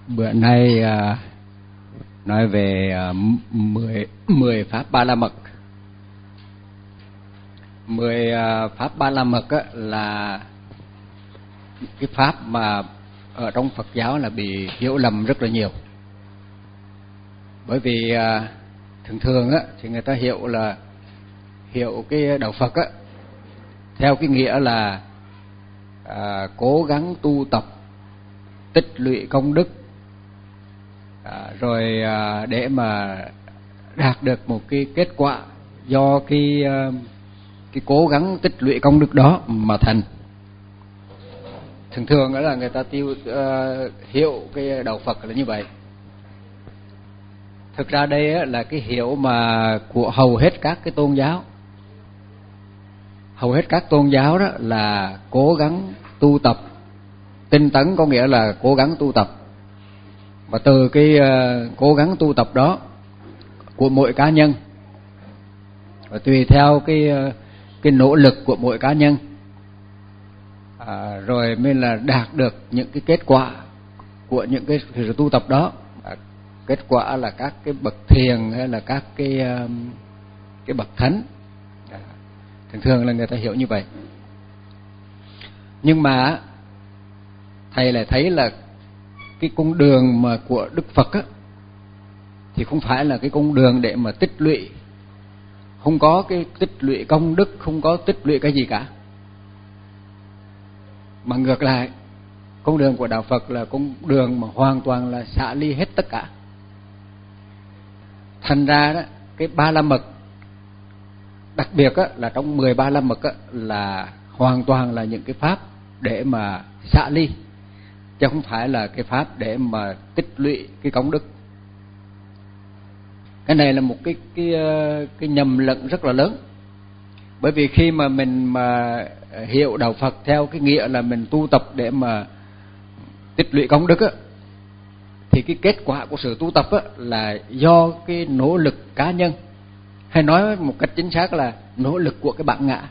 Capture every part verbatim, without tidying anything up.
Bữa nay à, nói về à, mười, mười pháp Ba La Mật. Mười à, pháp Ba La Mật á, là cái pháp mà ở trong Phật giáo là bị hiểu lầm rất là nhiều. Bởi vì à, thường thường á, thì người ta hiểu là hiểu cái đạo Phật á, theo cái nghĩa là à, cố gắng tu tập, tích lũy công đức, à, rồi à, để mà đạt được một cái kết quả do cái à, cái cố gắng tích lũy công đức đó mà thành. Thường thường đó là người ta tiêu uh, hiểu cái đạo Phật là như vậy. Thực ra đây á, là cái hiểu mà của hầu hết các cái tôn giáo. Hầu hết các tôn giáo đó là cố gắng tu tập. Tinh tấn có nghĩa là cố gắng tu tập. Và từ cái uh, cố gắng tu tập đó của mỗi cá nhân, và tùy theo cái uh, cái nỗ lực của mỗi cá nhân, à, rồi mới là đạt được những cái kết quả của những cái sự tu tập đó. À, kết quả là các cái bậc thiền hay là các cái uh, cái bậc thánh. À, thường thường là người ta hiểu như vậy. Nhưng mà thầy lại thấy là cái con đường mà của Đức Phật á, thì không phải là cái con đường để mà tích lũy, không có cái tích lũy công đức, không có tích lũy cái gì cả. Mà ngược lại, con đường của đạo Phật là con đường mà hoàn toàn là xả ly hết tất cả. Thành ra đó, cái Ba La Mật đặc biệt á, là trong mười Ba La Mật á, là hoàn toàn là những cái pháp để mà xả ly, chứ không phải là cái pháp để mà tích lũy cái công đức. Cái này là một cái cái cái nhầm lẫn rất là lớn. Bởi vì khi mà mình mà hiểu đạo Phật theo cái nghĩa là mình tu tập để mà tích lũy công đức á, thì cái kết quả của sự tu tập á là do cái nỗ lực cá nhân, hay nói một cách chính xác là nỗ lực của cái bản ngã.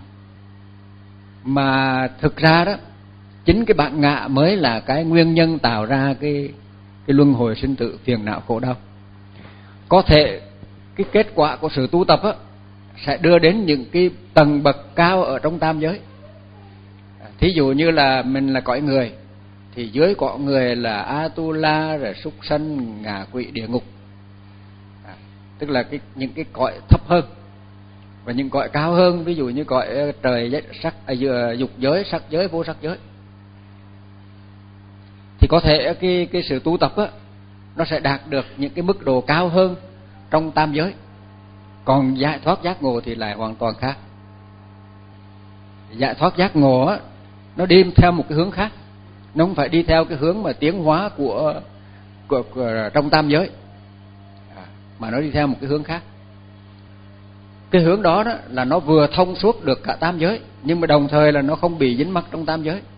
Mà thực ra đó, chính cái bản ngã mới là cái nguyên nhân tạo ra cái cái luân hồi sinh tử, phiền não khổ đau. Có thể cái kết quả của sự tu tập á sẽ đưa đến những cái tầng bậc cao ở trong tam giới. Thí dụ như là mình là cõi người, thì dưới cõi người là Atula, rồi súc sanh, ngạ quỷ, địa ngục. À, tức là cái những cái cõi thấp hơn. Và những cõi cao hơn, ví dụ như cõi trời sắc, à, dục giới, sắc giới, vô sắc giới, thì có thể cái cái sự tu tập á nó sẽ đạt được những cái mức độ cao hơn trong tam giới. Còn giải thoát giác ngộ thì lại hoàn toàn khác. Giải thoát giác ngộ á, nó đi theo một cái hướng khác. Nó không phải đi theo cái hướng mà tiến hóa của, của, của trong tam giới, à, mà nó đi theo một cái hướng khác. Cái hướng đó, đó là nó vừa thông suốt được cả tam giới, nhưng mà đồng thời là nó không bị dính mắc trong tam giới.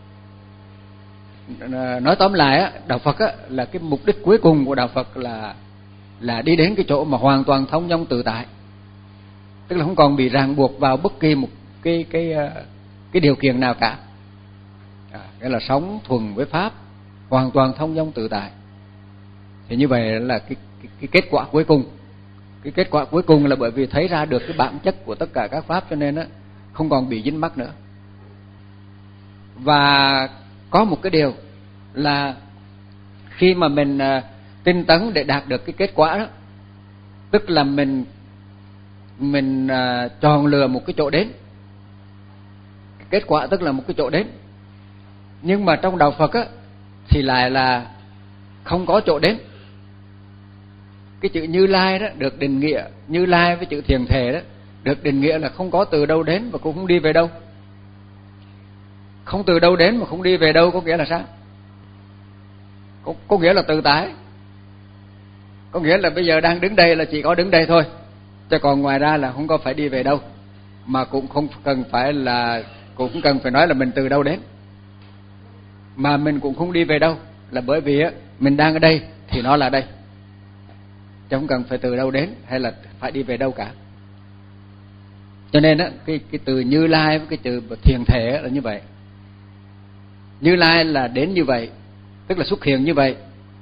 Nói tóm lại á, đạo Phật á, là cái mục đích cuối cùng của đạo Phật là là đi đến cái chỗ mà hoàn toàn thông dong tự tại, tức là không còn bị ràng buộc vào bất kỳ một cái cái cái điều kiện nào cả. À, nghĩa là sống thuần với pháp, hoàn toàn thông dong tự tại. Thì như vậy là cái, cái cái kết quả cuối cùng. Cái kết quả cuối cùng là bởi vì thấy ra được cái bản chất của tất cả các pháp, cho nên á không còn bị dính mắc nữa. Và có một cái điều là khi mà mình uh, tinh tấn để đạt được cái kết quả đó, tức là mình mình uh, chọn lựa một cái chỗ đến. Kết quả tức là một cái chỗ đến. Nhưng mà trong đạo Phật á thì lại là không có chỗ đến. Cái chữ Như Lai đó được định nghĩa, Như Lai với chữ thiền thể đó được định nghĩa là không có từ đâu đến và cũng không đi về đâu. Không từ đâu đến mà không đi về đâu có nghĩa là sao? Có, có nghĩa là tự tại. Có nghĩa là bây giờ đang đứng đây là chỉ có đứng đây thôi, chứ còn ngoài ra là không có phải đi về đâu, mà cũng không cần phải là cũng cần phải nói là mình từ đâu đến, mà mình cũng không đi về đâu, là bởi vì á mình đang ở đây thì nó là đây, chứ không cần phải từ đâu đến hay là phải đi về đâu cả. Cho nên á cái cái từ Như Lai với cái từ thiền thể là như vậy. Như Lai là đến như vậy, tức là xuất hiện như vậy,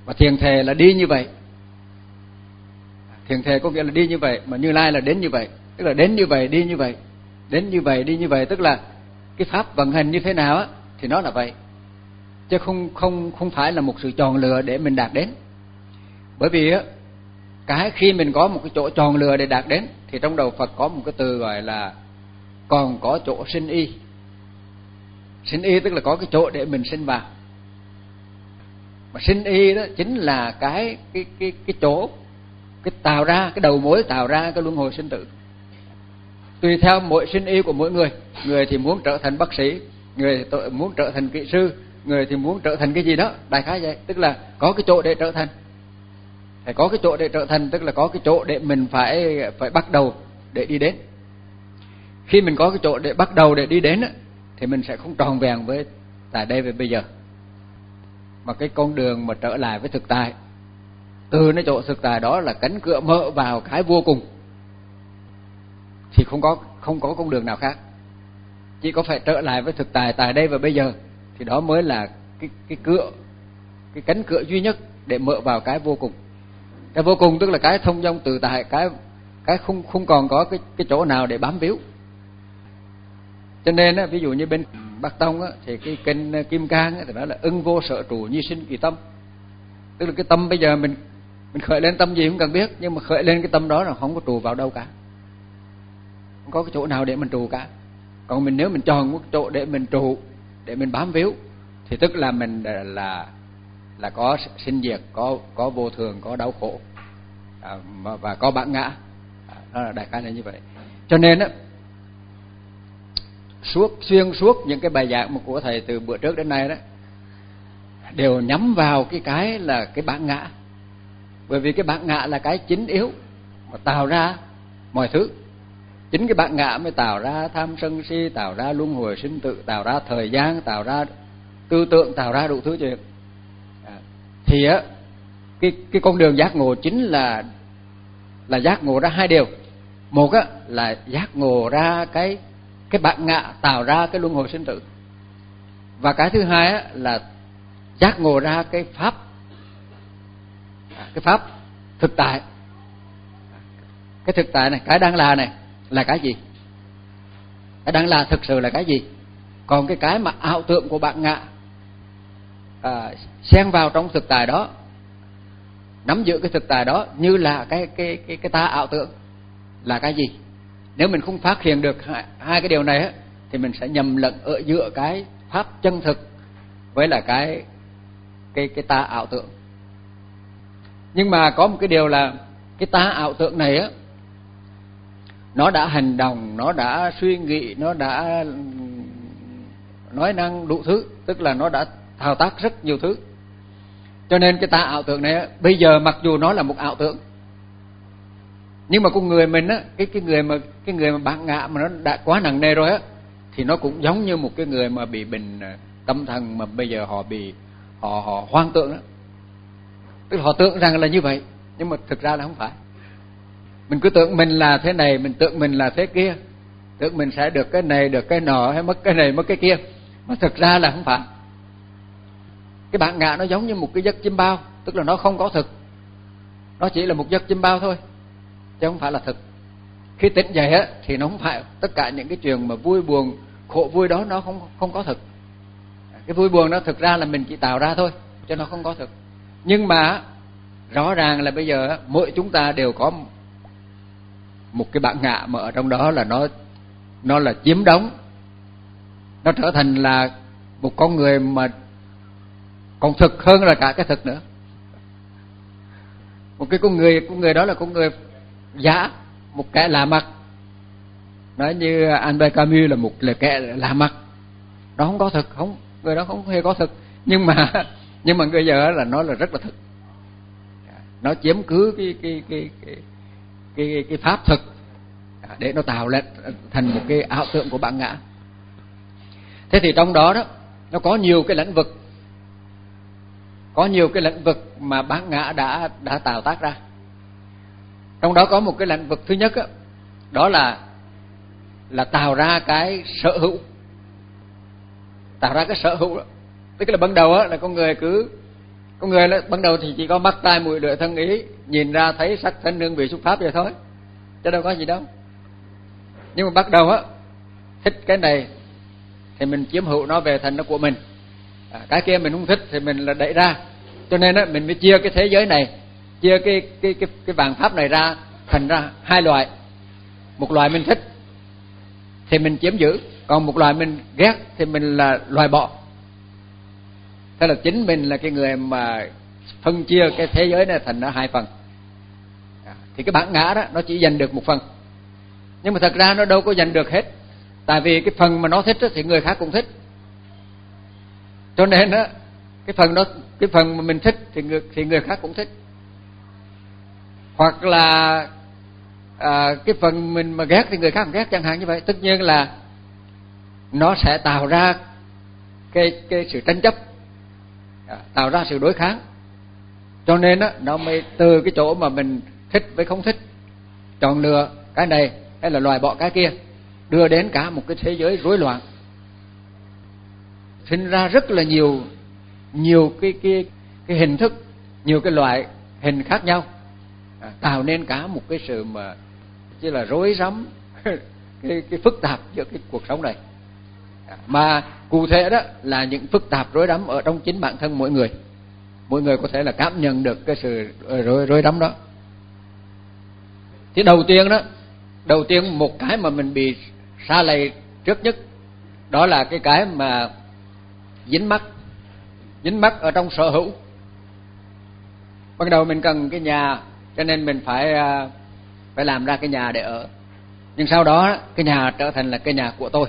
Và thiền thề là đi như vậy. Thiền thề có nghĩa là đi như vậy, mà Như Lai là đến như vậy, tức là đến như vậy, đi như vậy, đến như vậy, đi như vậy, tức là cái pháp vận hành như thế nào á thì nó là vậy, chứ không không không phải là một sự chọn lựa để mình đạt đến. Bởi vì á, cái khi mình có một cái chỗ chọn lựa để đạt đến thì trong đầu Phật có một cái từ gọi là còn có chỗ sinh y. Sinh y tức là có cái chỗ để mình sinh vào. Mà sinh y đó chính là cái cái cái cái chỗ, cái tạo ra, cái đầu mối tạo ra cái luân hồi sinh tử. Tùy theo mỗi sinh y của mỗi người, người thì muốn trở thành bác sĩ, người thì muốn trở thành kỹ sư, người thì muốn trở thành cái gì đó, đại khái vậy. Tức là có cái chỗ để trở thành. Phải có cái chỗ để trở thành, tức là có cái chỗ để mình phải phải bắt đầu để đi đến. Khi mình có cái chỗ để bắt đầu để đi đến á, thì mình sẽ không tròn vẹn với tại đây và bây giờ. Mà cái con đường mà trở lại với thực tại, từ cái chỗ thực tại đó là cánh cửa mở vào cái vô cùng, thì không có không có con đường nào khác. Chỉ có phải trở lại với thực tại tại đây và bây giờ, thì đó mới là cái cái cửa, cái cánh cửa duy nhất để mở vào cái vô cùng. Cái vô cùng tức là cái thông dong tự tại, cái cái không không còn có cái cái chỗ nào để bám víu. Cho nên á, ví dụ như bên Bắc Tông á, thì cái kênh Kim Cang á, thì nói là ưng vô sở trụ nhi sinh kỳ tâm. Tức là cái tâm bây giờ mình mình khởi lên tâm gì không cần biết, nhưng mà khởi lên cái tâm đó là không có trụ vào đâu cả, không có cái chỗ nào để mình trụ cả. Còn mình nếu mình chọn một chỗ để mình trụ, để mình bám víu, thì tức là mình là là có sinh diệt, có có vô thường, có đau khổ, à, và có bản ngã. À, đó là đại khái là như vậy. Cho nên á, suốt xuyên suốt những cái bài giảng của thầy từ bữa trước đến nay đó đều nhắm vào cái cái là cái bản ngã. Bởi vì cái bản ngã là cái chính yếu mà tạo ra mọi thứ. Chính cái bản ngã mới tạo ra tham sân si, tạo ra luân hồi sinh tử, tạo ra thời gian, tạo ra tư tưởng, tạo ra đủ thứ chuyện. À, thì á, cái cái con đường giác ngộ chính là là giác ngộ ra hai điều. Một á là giác ngộ ra cái cái bản ngã tạo ra cái luân hồi sinh tử, và cái thứ hai á là giác ngộ ra cái pháp, cái pháp thực tại. Cái thực tại này, cái đang là này là cái gì? Cái đang là thực sự là cái gì? Còn cái cái mà ảo tưởng của bản ngã à, xen vào trong thực tại đó, nắm giữ cái thực tại đó như là cái cái cái cái ta ảo tưởng là cái gì? Nếu mình không phát hiện được hai, hai cái điều này á, thì mình sẽ nhầm lẫn ở giữa cái pháp chân thực với là cái cái cái ta ảo tưởng. Nhưng mà có một cái điều là cái ta ảo tưởng này á, nó đã hành động, nó đã suy nghĩ, nó đã nói năng đủ thứ, tức là nó đã thao tác rất nhiều thứ. Cho nên cái ta ảo tưởng này á, bây giờ mặc dù nó là một ảo tưởng, nhưng mà con người mình á, cái cái người mà cái người mà bản ngã mà nó đã quá nặng nề rồi á, thì nó cũng giống như một cái người mà bị bệnh tâm thần, mà bây giờ họ bị họ họ hoang tưởng đó. Tức là họ tưởng rằng là như vậy, nhưng mà thực ra là không phải. Mình cứ tưởng mình là thế này, mình tưởng mình là thế kia, tưởng mình sẽ được cái này, được cái nọ, hay mất cái này, mất cái kia, mà thực ra là không phải. Cái bản ngã nó giống như một cái giấc chiêm bao, tức là nó không có thực, nó chỉ là một giấc chiêm bao thôi, chứ không phải là thực. Khi tỉnh dậy á, thì nó không phải tất cả những cái chuyện mà vui buồn, khổ vui đó nó không không có thực. Cái vui buồn đó thực ra là mình chỉ tạo ra thôi, chứ nó không có thực. Nhưng mà rõ ràng là bây giờ mỗi chúng ta đều có một cái bản ngã mà ở trong đó là nó nó là chiếm đóng, nó trở thành là một con người mà còn thực hơn là cả cái thực nữa. Một cái con người, con người đó là con người giả, một kẻ lạ mặt. Nói như Albert Camus là một là kẻ lạ mặt, nó không có thực, không, người đó không hề có thực. Nhưng mà nhưng mà bây giờ là nó là rất là thực, nó chiếm cứ cái cái cái cái cái, cái pháp thực để nó tạo lên thành một cái ảo tưởng của bản ngã. Thế thì trong đó đó nó có nhiều cái lĩnh vực, có nhiều cái lĩnh vực mà bản ngã đã đã tạo tác ra. Trong đó có một cái lĩnh vực thứ nhất đó, đó là là tạo ra cái sở hữu, tạo ra cái sở hữu đó. Tức là ban đầu á là con người cứ Con người là ban đầu thì chỉ có mắt tai mũi lưỡi thân ý, nhìn ra thấy sắc thân hương vị xúc pháp vậy thôi, chứ đâu có gì đâu. Nhưng mà bắt đầu á thích cái này thì mình chiếm hữu nó về thành nó của mình, à, cái kia mình không thích thì mình là đẩy ra. Cho nên á mình mới chia cái thế giới này, chia cái cái cái cái vạn pháp này ra thành ra hai loại. Một loại mình thích thì mình chiếm giữ, còn một loại mình ghét thì mình là loại bỏ. Thế là chính mình là cái người mà phân chia cái thế giới này thành ra hai phần. Thì cái bản ngã đó nó chỉ giành được một phần, nhưng mà thật ra nó đâu có giành được hết. Tại vì cái phần mà nó thích thì người khác cũng thích, cho nên á cái phần đó, cái phần mà mình thích thì người thì người khác cũng thích. Hoặc là à, cái phần mình mà ghét thì người khác cũng ghét, chẳng hạn như vậy. Tất nhiên là nó sẽ tạo ra cái cái sự tranh chấp, à, tạo ra sự đối kháng. Cho nên á nó mới từ cái chỗ mà mình thích với không thích, chọn lựa cái này hay là loại bỏ cái kia, đưa đến cả một cái thế giới rối loạn, sinh ra rất là nhiều nhiều cái cái cái hình thức, nhiều cái loại hình khác nhau, à, tạo nên cả một cái sự mà chỉ là rối rắm cái cái phức tạp giữa cái cuộc sống này. À, mà cụ thể đó là những phức tạp rối rắm ở trong chính bản thân mỗi người. Mỗi người có thể là cảm nhận được cái sự rối rối rắm đó. Thì đầu tiên đó, đầu tiên một cái mà mình bị sa lầy trước nhất, đó là cái cái mà dính mắc, dính mắc ở trong sở hữu. Ban đầu mình cần cái nhà, cho nên mình phải phải làm ra cái nhà để ở. Nhưng sau đó cái nhà trở thành là cái nhà của tôi.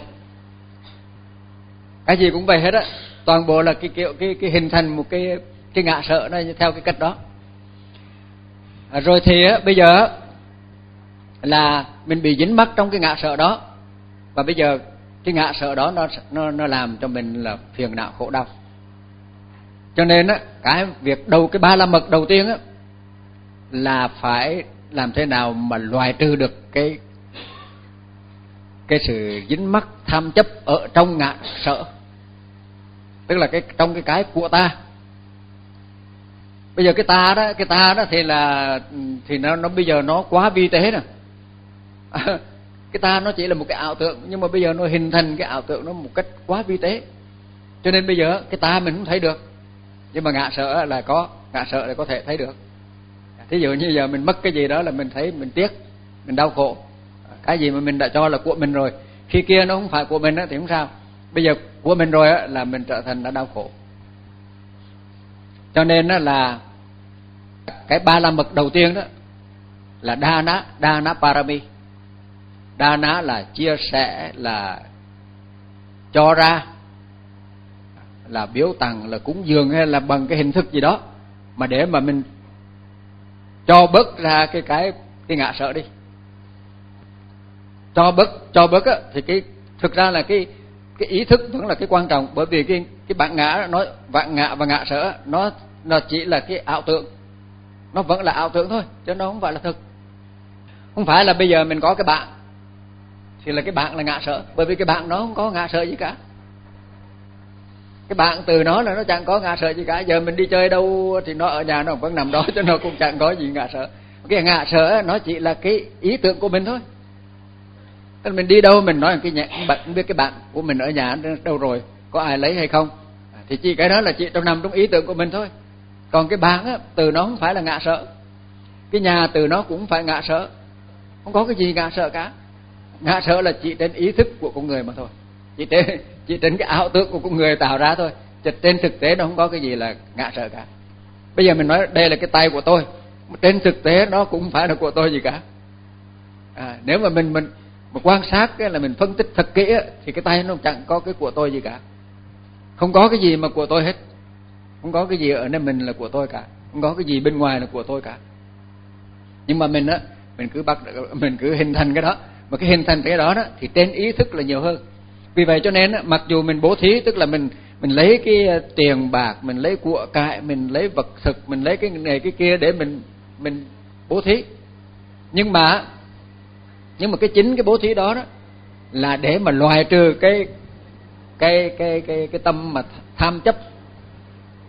Cái gì cũng vậy hết á, toàn bộ là cái kiểu cái cái hình thành một cái cái ngã sợ nó theo cái cách đó. À, rồi thì á, bây giờ là mình bị dính mắc trong cái ngã sợ đó, và bây giờ cái ngã sợ đó nó nó nó làm cho mình là phiền não khổ đau. Cho nên á cái việc đầu cái ba la mật đầu tiên á là phải làm thế nào mà loại trừ được cái cái sự dính mắc tham chấp ở trong ngã sợ, tức là cái trong cái cái của ta. Bây giờ cái ta đó, cái ta đó thì là thì nó nó bây giờ nó quá vi tế nè. À, cái ta nó chỉ là một cái ảo tưởng, nhưng mà bây giờ nó hình thành cái ảo tưởng nó một cách quá vi tế, cho nên bây giờ cái ta mình không thấy được, nhưng mà ngã sợ là có, ngã sợ là có thể thấy được. Thí dụ như giờ mình mất cái gì đó là mình thấy mình tiếc, mình đau khổ. Cái gì mà mình đã cho là của mình rồi, khi kia nó không phải của mình thì không sao, bây giờ của mình rồi là mình trở thành đã đau khổ. Cho nên là cái ba la mật đầu tiên đó là đa ná, đa ná parami. Đa ná là chia sẻ, là cho ra, là biếu tặng, là cúng dường, hay là bằng cái hình thức gì đó mà để mà mình cho bớt ra cái cái cái ngã sợ đi. Cho bớt cho bớt á thì cái thực ra là cái cái ý thức vẫn là cái quan trọng, bởi vì cái cái bản ngã nó vạn ngã và ngã sợ nó nó chỉ là cái ảo tưởng, nó vẫn là ảo tưởng thôi, chứ nó không phải là thực. Không phải là bây giờ mình có cái bạn thì là cái bạn là ngã sợ, bởi vì cái bạn nó không có ngã sợ gì cả. Cái bạn từ nó là nó chẳng có ngã sợ gì cả. Giờ mình đi chơi đâu thì nó ở nhà nó vẫn nằm đó, cho nó cũng chẳng có gì ngã sợ. Cái ngã sợ nó chỉ là cái ý tưởng của mình thôi. Tức là mình đi đâu mình nói cái nhẹ, bạn biết cái bạn của mình ở nhà đâu rồi, có ai lấy hay không, thì chỉ cái đó là chỉ trong nằm trong ý tưởng của mình thôi. Còn cái bạn á, từ nó không phải là ngã sợ, cái nhà từ nó cũng phải ngã sợ, không có cái gì ngã sợ cả. Ngã sợ là chỉ trên ý thức của con người mà thôi, chỉ trên chỉ trên cái ảo tưởng của con người tạo ra thôi, chứ trên thực tế nó không có cái gì là ngã sợ cả. Bây giờ mình nói đây là cái tay của tôi, trên thực tế nó cũng không phải là của tôi gì cả. À, nếu mà mình mình mà quan sát là mình phân tích thật kỹ thì cái tay nó chẳng có cái của tôi gì cả, không có cái gì mà của tôi hết, không có cái gì ở nơi mình là của tôi cả, không có cái gì bên ngoài là của tôi cả. Nhưng mà mình á, mình cứ bắt mình cứ hình thành cái đó, mà cái hình thành cái đó đó thì trên ý thức là nhiều hơn. Vì vậy cho nên á, mặc dù mình bố thí, tức là mình mình lấy cái tiền bạc, mình lấy của cải, mình lấy vật thực, mình lấy cái này cái kia để mình mình bố thí, nhưng mà nhưng mà cái chính cái bố thí đó đó là để mà loại trừ cái cái cái cái cái tâm mà tham chấp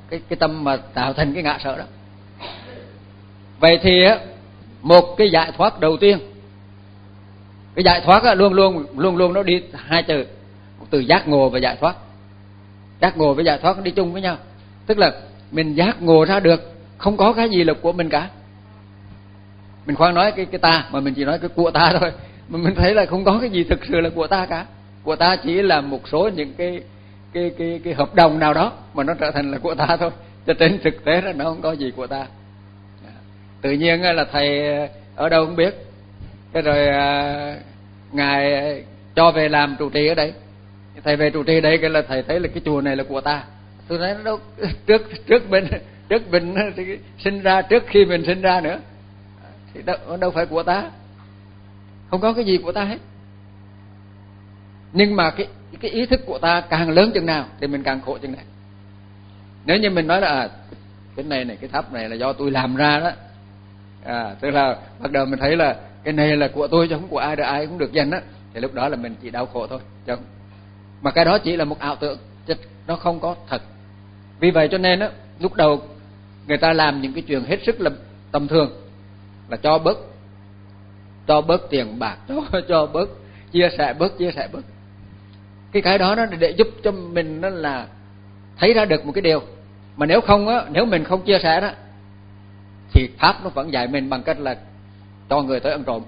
cái cái tâm mà tạo thành cái ngã sợ đó. Vậy thì một cái giải thoát đầu tiên, cái giải thoát luôn luôn luôn luôn nó đi hai từ, từ giác ngộ và giải thoát. Giác ngộ với giải thoát nó đi chung với nhau, tức là mình giác ngộ ra được không có cái gì là của mình cả. Mình khoan nói cái cái ta, mà mình chỉ nói cái của ta thôi, mà mình thấy là không có cái gì thực sự là của ta cả. Của ta chỉ là một số những cái cái cái cái hợp đồng nào đó mà nó trở thành là của ta thôi, cho trên thực tế là nó không có gì của ta. Tự nhiên là thầy ở đâu không biết, cái rồi à, ngài cho về làm trụ trì ở đây, thầy về trụ trì đây cái là thầy thấy là cái chùa này là của ta. Tôi thấy nó đâu, trước trước mình trước mình sinh ra, trước khi mình sinh ra nữa thì đâu, đâu phải của ta, không có cái gì của ta hết. Nhưng mà cái cái ý thức của ta càng lớn chừng nào thì mình càng khổ chừng này. Nếu như mình nói là à, cái này này cái tháp này là do tôi làm ra đó, à, tức là bắt đầu mình thấy là cái này là của tôi chứ không của ai, được ai cũng được danh á, thì lúc đó là mình chỉ đau khổ thôi. Chứ mà cái đó chỉ là một ảo tưởng, chứ nó không có thật. Vì vậy cho nên á, lúc đầu người ta làm những cái chuyện hết sức là tầm thường, là cho bớt cho bớt tiền bạc, cho cho bớt chia sẻ bớt chia sẻ bớt. Cái cái đó nó để giúp cho mình nó là thấy ra được một cái điều, mà nếu không á, nếu mình không chia sẻ đó thì pháp nó vẫn dạy mình bằng cách là cho người tới ăn trộm.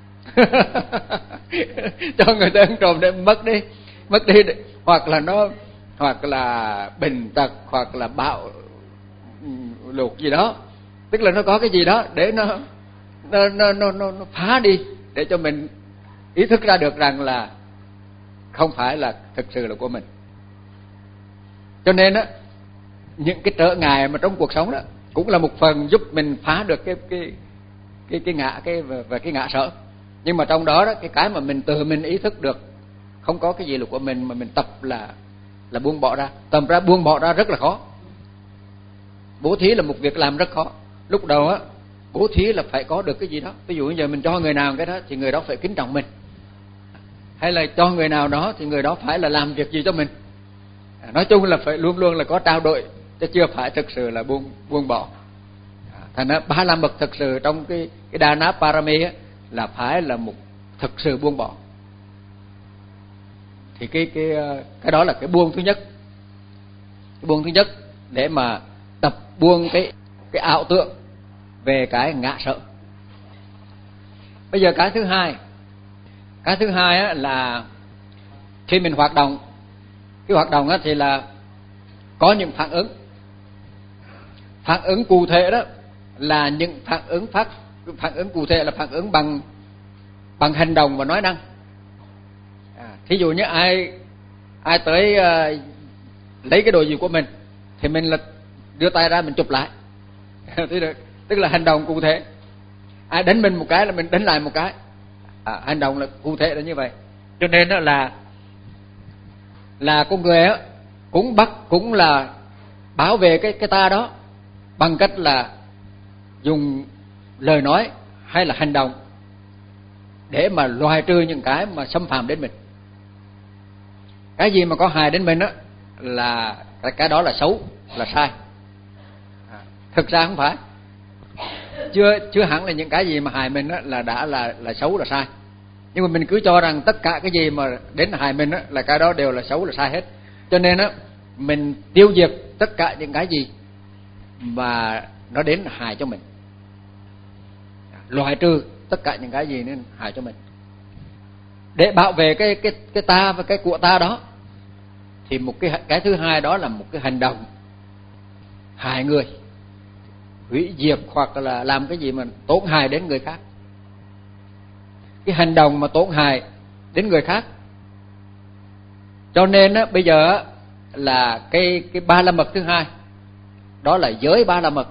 Cho người tới ăn trộm để mất đi, mất đi, hoặc là nó hoặc là bệnh tật, hoặc là bạo lụt gì đó, tức là nó có cái gì đó để nó nó nó nó, nó, nó phá đi, để cho mình ý thức ra được rằng là không phải là thực sự là của mình. Cho nên á, những cái trở ngại mà trong cuộc sống đó cũng là một phần giúp mình phá được cái cái cái cái ngã cái và cái ngã sợ. Nhưng mà trong đó đó, cái cái mà mình tự mình ý thức được không có cái gì là của mình, mà mình tập là là buông bỏ ra. Tầm ra buông bỏ ra rất là khó. Bố thí là một việc làm rất khó. Lúc đầu á, bố thí là phải có được cái gì đó. Ví dụ bây giờ mình cho người nào cái đó thì người đó phải kính trọng mình, hay là cho người nào đó thì người đó phải là làm việc gì cho mình. Nói chung là phải luôn luôn là có trao đổi, chứ chưa phải thực sự là buông buông bỏ. Thành ra ba la mật thực sự trong cái cái Dana Parami á, là phải là một thực sự buông bỏ. Thì cái cái cái đó là cái buông thứ nhất. Cái buông thứ nhất để mà tập buông cái cái ảo tưởng về cái ngã sợ. Bây giờ cái thứ hai, cái thứ hai á, là khi mình hoạt động, cái hoạt động á thì là có những phản ứng. Phản ứng cụ thể đó là những phản ứng phát phản ứng cụ thể là phản ứng bằng bằng hành động và nói năng. À, thí dụ như ai ai tới uh, lấy cái đồ gì của mình thì mình là đưa tay ra mình chụp lại. Tức là hành động cụ thể. Ai đánh mình một cái là mình đánh lại một cái. À, hành động là cụ thể là như vậy. Cho nên đó là là con người á cũng bắt cũng là bảo vệ cái cái ta đó bằng cách là dùng lời nói hay là hành động để mà loại trừ những cái mà xâm phạm đến mình. Cái gì mà có hại đến mình á là cái, cái đó là xấu, là sai. À, thực ra không phải. Chưa chưa hẳn là những cái gì mà hại mình á là đã là là xấu, là sai. Nhưng mà mình cứ cho rằng tất cả cái gì mà đến hại mình á là cái đó đều là xấu, là sai hết. Cho nên á mình tiêu diệt tất cả những cái gì mà nó đến hại cho mình, loại trừ tất cả những cái gì nên hại cho mình, để bảo vệ cái cái cái ta và cái của ta đó. Thì một cái cái thứ hai đó là một cái hành động hại người, hủy diệt hoặc là làm cái gì mà tổn hại đến người khác. Cái hành động mà tổn hại đến người khác. Cho nên á bây giờ á, là cái cái ba la mật thứ hai đó là giới ba la mật.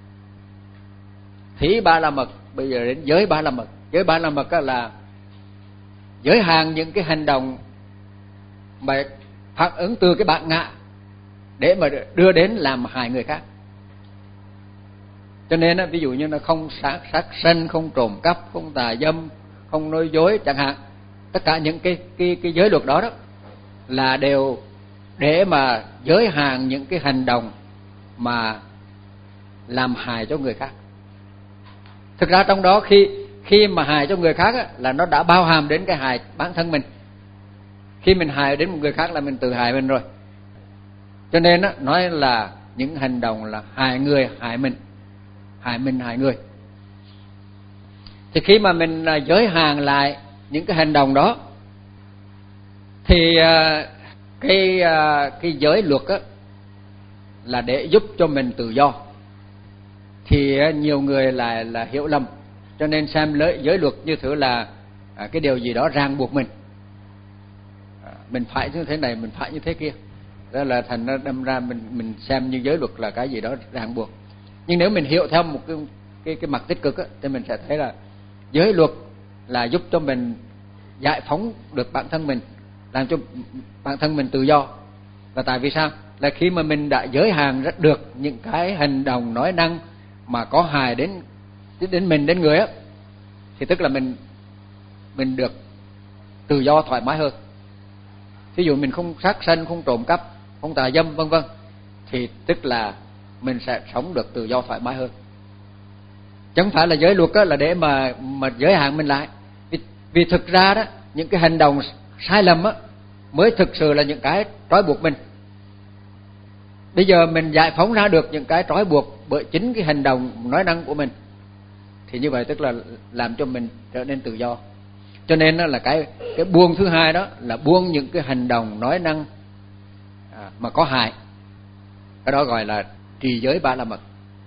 Thí ba la mật, bây giờ đến giới ba la mật. Giới ba la mật là giới hạn những cái hành động mà phản ứng từ cái bản ngã để mà đưa đến làm hại người khác. Cho nên ví dụ như là không sát sát sanh, không trộm cắp, không tà dâm, không nói dối chẳng hạn. Tất cả những cái cái cái giới luật đó đó là đều để mà giới hạn những cái hành động mà làm hại cho người khác. Thực ra trong đó khi khi mà hại cho người khác á, là nó đã bao hàm đến cái hại bản thân mình. Khi mình hại đến một người khác là mình tự hại mình rồi. Cho nên á, nói là những hành động là hại người hại mình, hại mình hại người. Thì khi mà mình giới hạn lại những cái hành động đó thì cái cái giới luật á là để giúp cho mình tự do. Thì nhiều người lại là hiểu lầm, cho nên xem giới luật như thứ là cái điều gì đó ràng buộc mình, mình phải như thế này, mình phải như thế kia. Đó là thành ra đâm ra mình mình xem như giới luật là cái gì đó ràng buộc. Nhưng nếu mình hiểu theo một cái cái cái mặt tích cực á, thì mình sẽ thấy là giới luật là giúp cho mình giải phóng được bản thân mình, làm cho bản thân mình tự do. Là tại vì sao? Là khi mà mình đã giới hạn rất được những cái hành động nói năng mà có hại đến đến mình, đến người á, thì tức là mình mình được tự do thoải mái hơn. Ví dụ mình không sát sanh, không trộm cắp, không tà dâm vân vân, thì tức là mình sẽ sống được tự do thoải mái hơn. Chẳng phải là giới luật á là để mà mà giới hạn mình lại. Vì, vì thực ra đó, những cái hành động sai lầm á mới thực sự là những cái trói buộc mình. Bây giờ mình giải phóng ra được những cái trói buộc bởi chính cái hành động nói năng của mình, thì như vậy tức là làm cho mình trở nên tự do. Cho nên là cái cái buông thứ hai đó là buông những cái hành động nói năng à, mà có hại. Cái đó gọi là trì giới ba la mật.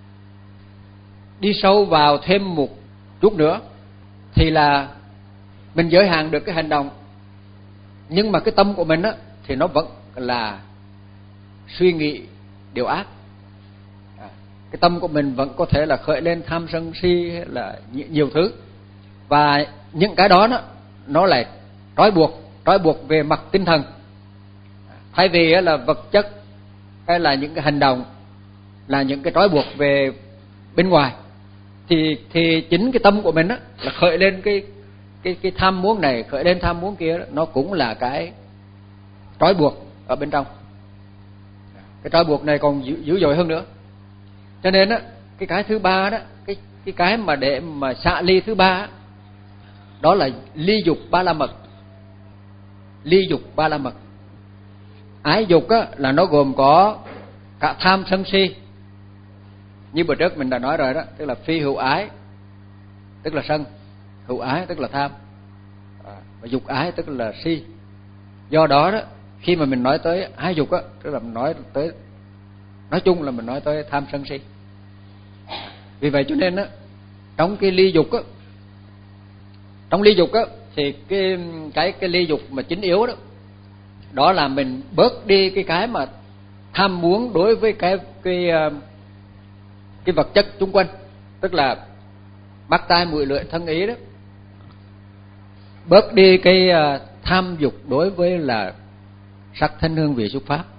Đi sâu vào thêm một chút nữa thì là mình giới hạn được cái hành động, nhưng mà cái tâm của mình á thì nó vẫn là suy nghĩ điều ác. À, cái tâm của mình vẫn có thể là khởi lên tham sân si hay là nhiều thứ, và những cái đó nó nó lại trói buộc trói buộc về mặt tinh thần. Thay vì là vật chất hay là những cái hành động là những cái trói buộc về bên ngoài, thì thì chính cái tâm của mình á là khởi lên cái cái cái tham muốn này, khởi lên tham muốn kia đó, nó cũng là cái trói buộc ở bên trong. Cái trói buộc này còn dữ, dữ dội hơn nữa. Cho nên á cái cái thứ ba đó, cái cái cái mà để mà xả ly thứ ba đó là ly dục ba la mật. Ly dục ba la mật. Ái dục á là nó gồm có cả tham sân si. Như bữa trước mình đã nói rồi đó, tức là phi hữu ái tức là sân, hữu ái tức là tham, và dục ái tức là si. Do đó đó, khi mà mình nói tới ái dục á, tức là mình nói tới, nói chung là mình nói tới tham sân si. Vì vậy cho nên á, trong cái ly dục á, trong ly dục á, thì cái cái cái ly dục mà chính yếu đó, đó là mình bớt đi cái cái mà tham muốn đối với cái cái cái vật chất xung quanh, tức là mắt tai mũi lưỡi thân ý đó. Bớt đi cái tham dục đối với là sắc thanh hương vị xúc pháp.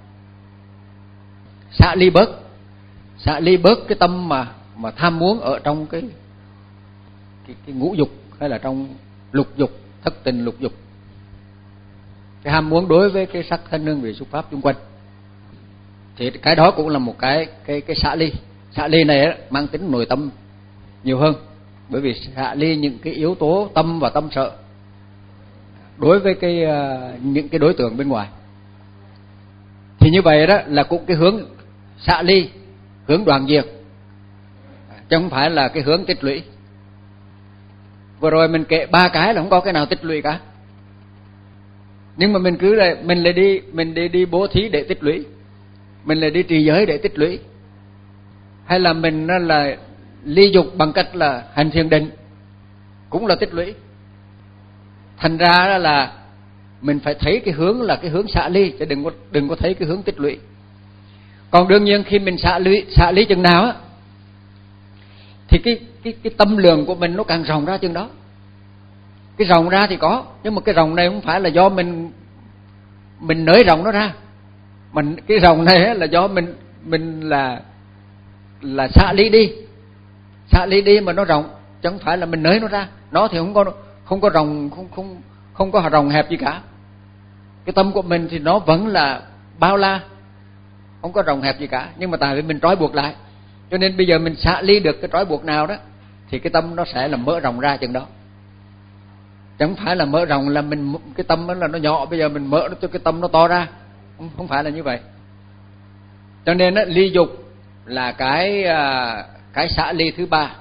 Xả ly bớt, xả ly bớt cái tâm mà mà tham muốn ở trong cái cái, cái ngũ dục hay là trong lục dục, thất tình lục dục. Cái ham muốn đối với cái sắc thanh hương vị xúc pháp xung quanh. Thì cái đó cũng là một cái cái cái xả ly. Xả ly này á, mang tính nội tâm nhiều hơn, bởi vì xả ly những cái yếu tố tâm và tâm sợ đối với cái những cái đối tượng bên ngoài. Thì như vậy đó là cũng cái hướng xả ly, hướng đoạn diệt, chứ không phải là cái hướng tích lũy. Vừa rồi mình kể ba cái là không có cái nào tích lũy cả, nhưng mà mình cứ là mình lại đi mình đi đi bố thí để tích lũy, mình lại đi trì giới để tích lũy, hay là mình là ly dục bằng cách là hành thiền định cũng là tích lũy. Thành ra là mình phải thấy cái hướng là cái hướng xả ly, chứ đừng có đừng có thấy cái hướng tích lũy. Còn đương nhiên khi mình xả ly xả ly chừng nào á, thì cái cái cái tâm lượng của mình nó càng rộng ra chừng đó. Cái rộng ra thì có, nhưng mà cái rộng này không phải là do mình mình nới rộng nó ra, mình cái rộng này là do mình mình là là xả ly đi, xả ly đi mà nó rộng, chứ không phải là mình nới nó ra. Nó thì không có không có rộng, không không không có rộng hẹp gì cả. Cái tâm của mình thì nó vẫn là bao la, không có rộng hẹp gì cả, nhưng mà tại vì mình trói buộc lại, cho nên bây giờ mình xả ly được cái trói buộc nào đó thì cái tâm nó sẽ là mở rộng ra chừng đó. Chẳng phải là mở rộng là mình cái tâm đó là nó nhỏ, bây giờ mình mở nó cho cái tâm nó to ra, không, không phải là như vậy. Cho nên đó, ly dục là cái cái xả ly thứ ba.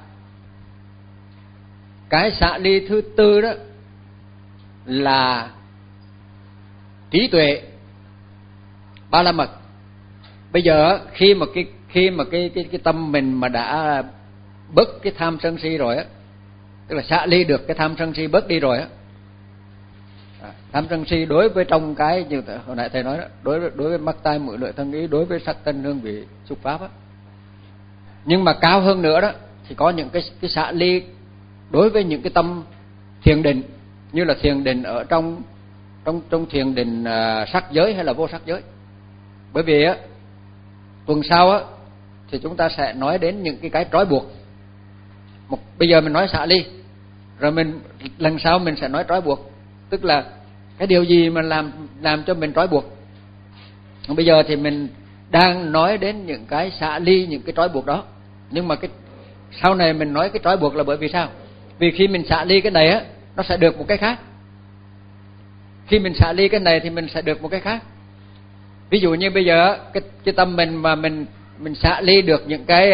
Cái xả ly thứ tư đó là trí tuệ ba la mật. Bây giờ khi mà cái khi mà cái cái cái tâm mình mà đã bớt cái tham sân si rồi á, tức là xả ly được cái tham sân si bớt đi rồi á. À, tham sân si đối với trong cái như hồi nãy thầy nói đó, đối với đối với mắt tai mũi lưỡi thân ý, đối với sắc thân hương vị xúc pháp á. Nhưng mà cao hơn nữa đó thì có những cái cái xả ly đối với những cái tâm thiền định, như là thiền định ở trong trong trong thiền định uh, sắc giới hay là vô sắc giới. Bởi vì á tuần sau á thì chúng ta sẽ nói đến những cái cái trói buộc. Một, bây giờ mình nói xả ly, rồi mình lần sau mình sẽ nói trói buộc, tức là cái điều gì mà làm làm cho mình trói buộc. Bây giờ thì mình đang nói đến những cái xả ly, những cái trói buộc đó. Nhưng mà cái sau này mình nói cái trói buộc là bởi vì sao? Vì khi mình xả ly cái này á, nó sẽ được một cái khác. Khi mình xả ly cái này thì mình sẽ được một cái khác. Ví dụ như bây giờ cái cái tâm mình mà mình mình xả ly được những cái,